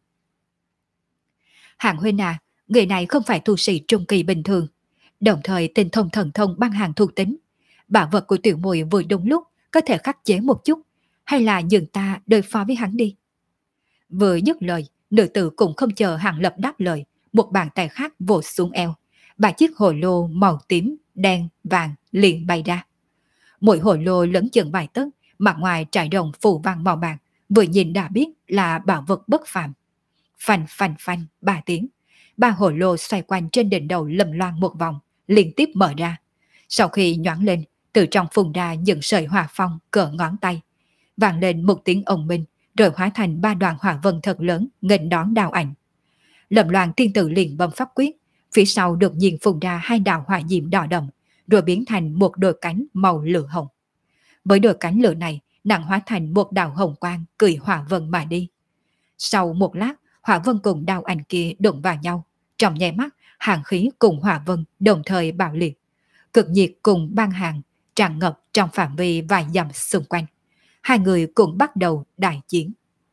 Hàng huynh à, người này không phải tu sĩ trung kỳ bình thường, đồng thời tinh thông thần thông băng hàng thuộc tính. Bảo vật của tiểu muội vừa đúng lúc, có thể khắc chế một chút, hay là nhường ta đối phó với hắn đi. Vừa dứt lời, nữ tử cũng không chờ Hàng Lập đáp lời, một bàn tay khác vỗ xuống eo, ba chiếc hồ lô màu tím, đen, vàng liền bay ra. Mỗi hồ lô lớn chừng vài tấc, mặt ngoài trải rộng phù văn màu bạc, vừa nhìn đã biết là bảo vật bất phàm. Phanh phanh phanh ba tiếng, ba hồ lô xoay quanh trên đỉnh đầu Lâm Loan một vòng, liên tiếp mở ra. Sau khi nhoáng lên, từ trong phun ra những sợi hỏa phong cỡ ngón tay, vang lên một tiếng ồng minh, rồi hóa thành ba đoàn hỏa vân thật lớn nghênh đón đao ảnh. Lâm Loan tiên tử liền bấm pháp quyết, phía sau đột nhiên phun ra hai đạo hỏa diệm đỏ đậm, rồi biến thành một đôi cánh màu lửa hồng. Với đôi cánh lửa này, nàng hóa thành một đạo hồng quang cười hỏa vân mà đi. Sau một lát, hỏa vân cùng đao ảnh kia đụng vào nhau, trong nháy mắt, hàng khí cùng hỏa vân đồng thời bạo liệt, cực nhiệt cùng băng hàng tràn ngập trong phạm vi vài dặm xung quanh. Hai người cũng bắt đầu đại chiến.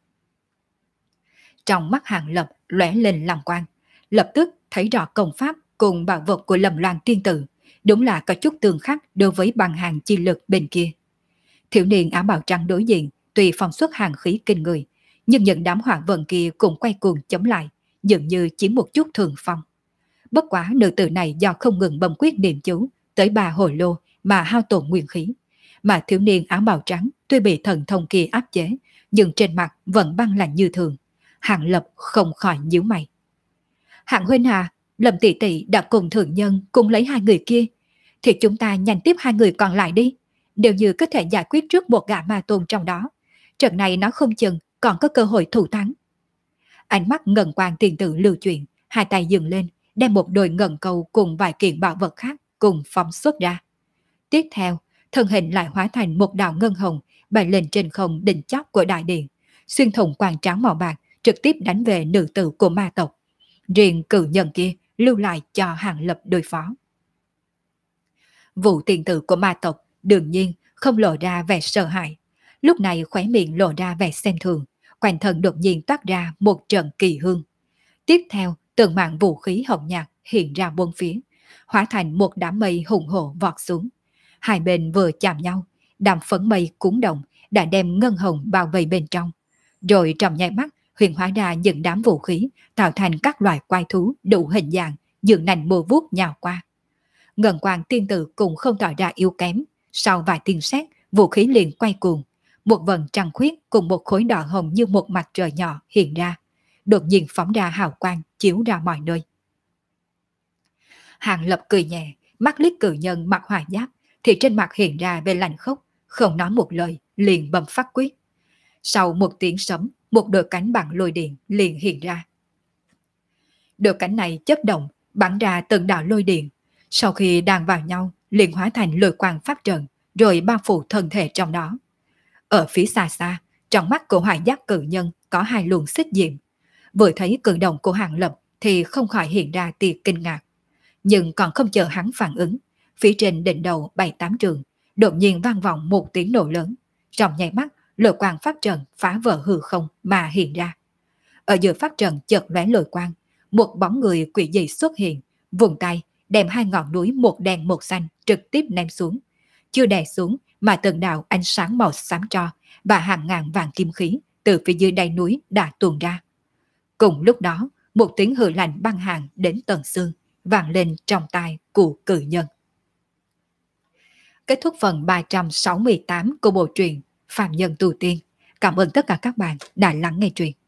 Trong mắt Hàng Lập lóe lên lòng quang, lập tức thấy rõ công pháp cùng bảo vật của Lâm Loan tiên tử, đúng là có chút tương khắc đối với băng hàng chi lực bên kia. Thiếu niên áo bào trắng đối diện tuy phóng xuất hàng khí kinh người, nhưng những đám hỏa vận kia cũng quay cuồng chống lại, dường như chỉ một chút thường phong. Bất quá nữ tử này do không ngừng bấm quyết niệm chú tới 3 hồi lô mà hao tổn nguyên khí, mà thiếu niên áo bào trắng tuy bị thần thông kia áp chế, nhưng trên mặt vẫn băng lạnh như thường. Hạng Lập không khỏi nhíu mày. Hạng huynh à, Lâm tỷ tỷ đã cùng thượng nhân cùng lấy hai người kia, thì chúng ta nhanh tiếp hai người còn lại đi. Nếu như có thể giải quyết trước một gã ma tôn trong đó, trận này nó không chừng còn có cơ hội thủ thắng. Ánh mắt ngần quang tiền tử lưu chuyển, hai tay dừng lên, đem một đôi ngần câu cùng vài kiện bảo vật khác cùng phóng xuất ra. Tiếp theo, thân hình lại hóa thành một đạo ngân hồng bay lên trên không đỉnh chóp của đại điện, xuyên thủng quang trắng màu bạc, trực tiếp đánh về nữ tử của ma tộc. Riêng cử nhân kia lưu lại cho Hàng Lập đối phó. Vụ tiền tử của ma tộc đương nhiên không lộ ra vẻ sợ hãi, lúc này khóe miệng lộ ra vẻ xem thường, quanh thân đột nhiên toát ra một trận kỳ hương. Tiếp theo, từng mạng vũ khí hồng nhạt hiện ra bốn phía, hóa thành một đám mây hùng hổ vọt xuống. Hai bên vừa chạm nhau, đám phấn mây cuốn động đã đem ngân hồng bao vây bên trong. Rồi trong nháy mắt huyền hóa ra những đám vũ khí tạo thành các loài quái thú đủ hình dạng, dựng nành mùa vuốt nhào qua. Ngân quang tiên tử cũng không tỏ ra yếu kém, sau vài tiếng sét, vũ khí liền quay cuồng, một vần trăng khuyết cùng một khối đỏ hồng như một mặt trời nhỏ hiện ra, đột nhiên phóng ra hào quang chiếu ra mọi nơi. Hàng Lập cười nhẹ, mắt liếc cử nhân mặc hỏa giáp, thì trên mặt hiện ra về lạnh khốc, không nói một lời, liền bấm phát quyết. Sau một tiếng sấm, một đôi cánh bằng lôi điện liền hiện ra. Đôi cánh này chớp động, bắn ra từng đạo lôi điện. Sau khi đàn vào nhau, liền hóa thành lôi quang phát trận, rồi bao phủ thân thể trong đó. Ở phía xa xa, trong mắt của hỏa giác cử nhân có hai luồng xích diệm. Vừa thấy cử động của Hàng Lập thì không khỏi hiện ra tia kinh ngạc. Nhưng còn không chờ hắn phản ứng, phía trên đỉnh đầu 7-8 trường, đột nhiên vang vọng một tiếng nổ lớn. Trong nháy mắt, lôi quang phát trận phá vỡ hư không mà hiện ra. Ở giữa phát trận chợt lóe lôi quang, một bóng người quỷ dị xuất hiện, vùng tay đem hai ngọn núi một đen một xanh trực tiếp ném xuống. Chưa đè xuống mà từng đạo ánh sáng màu xám tro và hàng ngàn vàng kim khí từ phía dưới đáy núi đã tuôn ra. Cùng lúc đó, một tiếng hừ lạnh băng hàng đến tận xương vang lên trong tai của cử nhân. Kết thúc phần 368 của bộ truyện Phàm Nhân Tu Tiên. Cảm ơn tất cả các bạn đã lắng nghe truyện.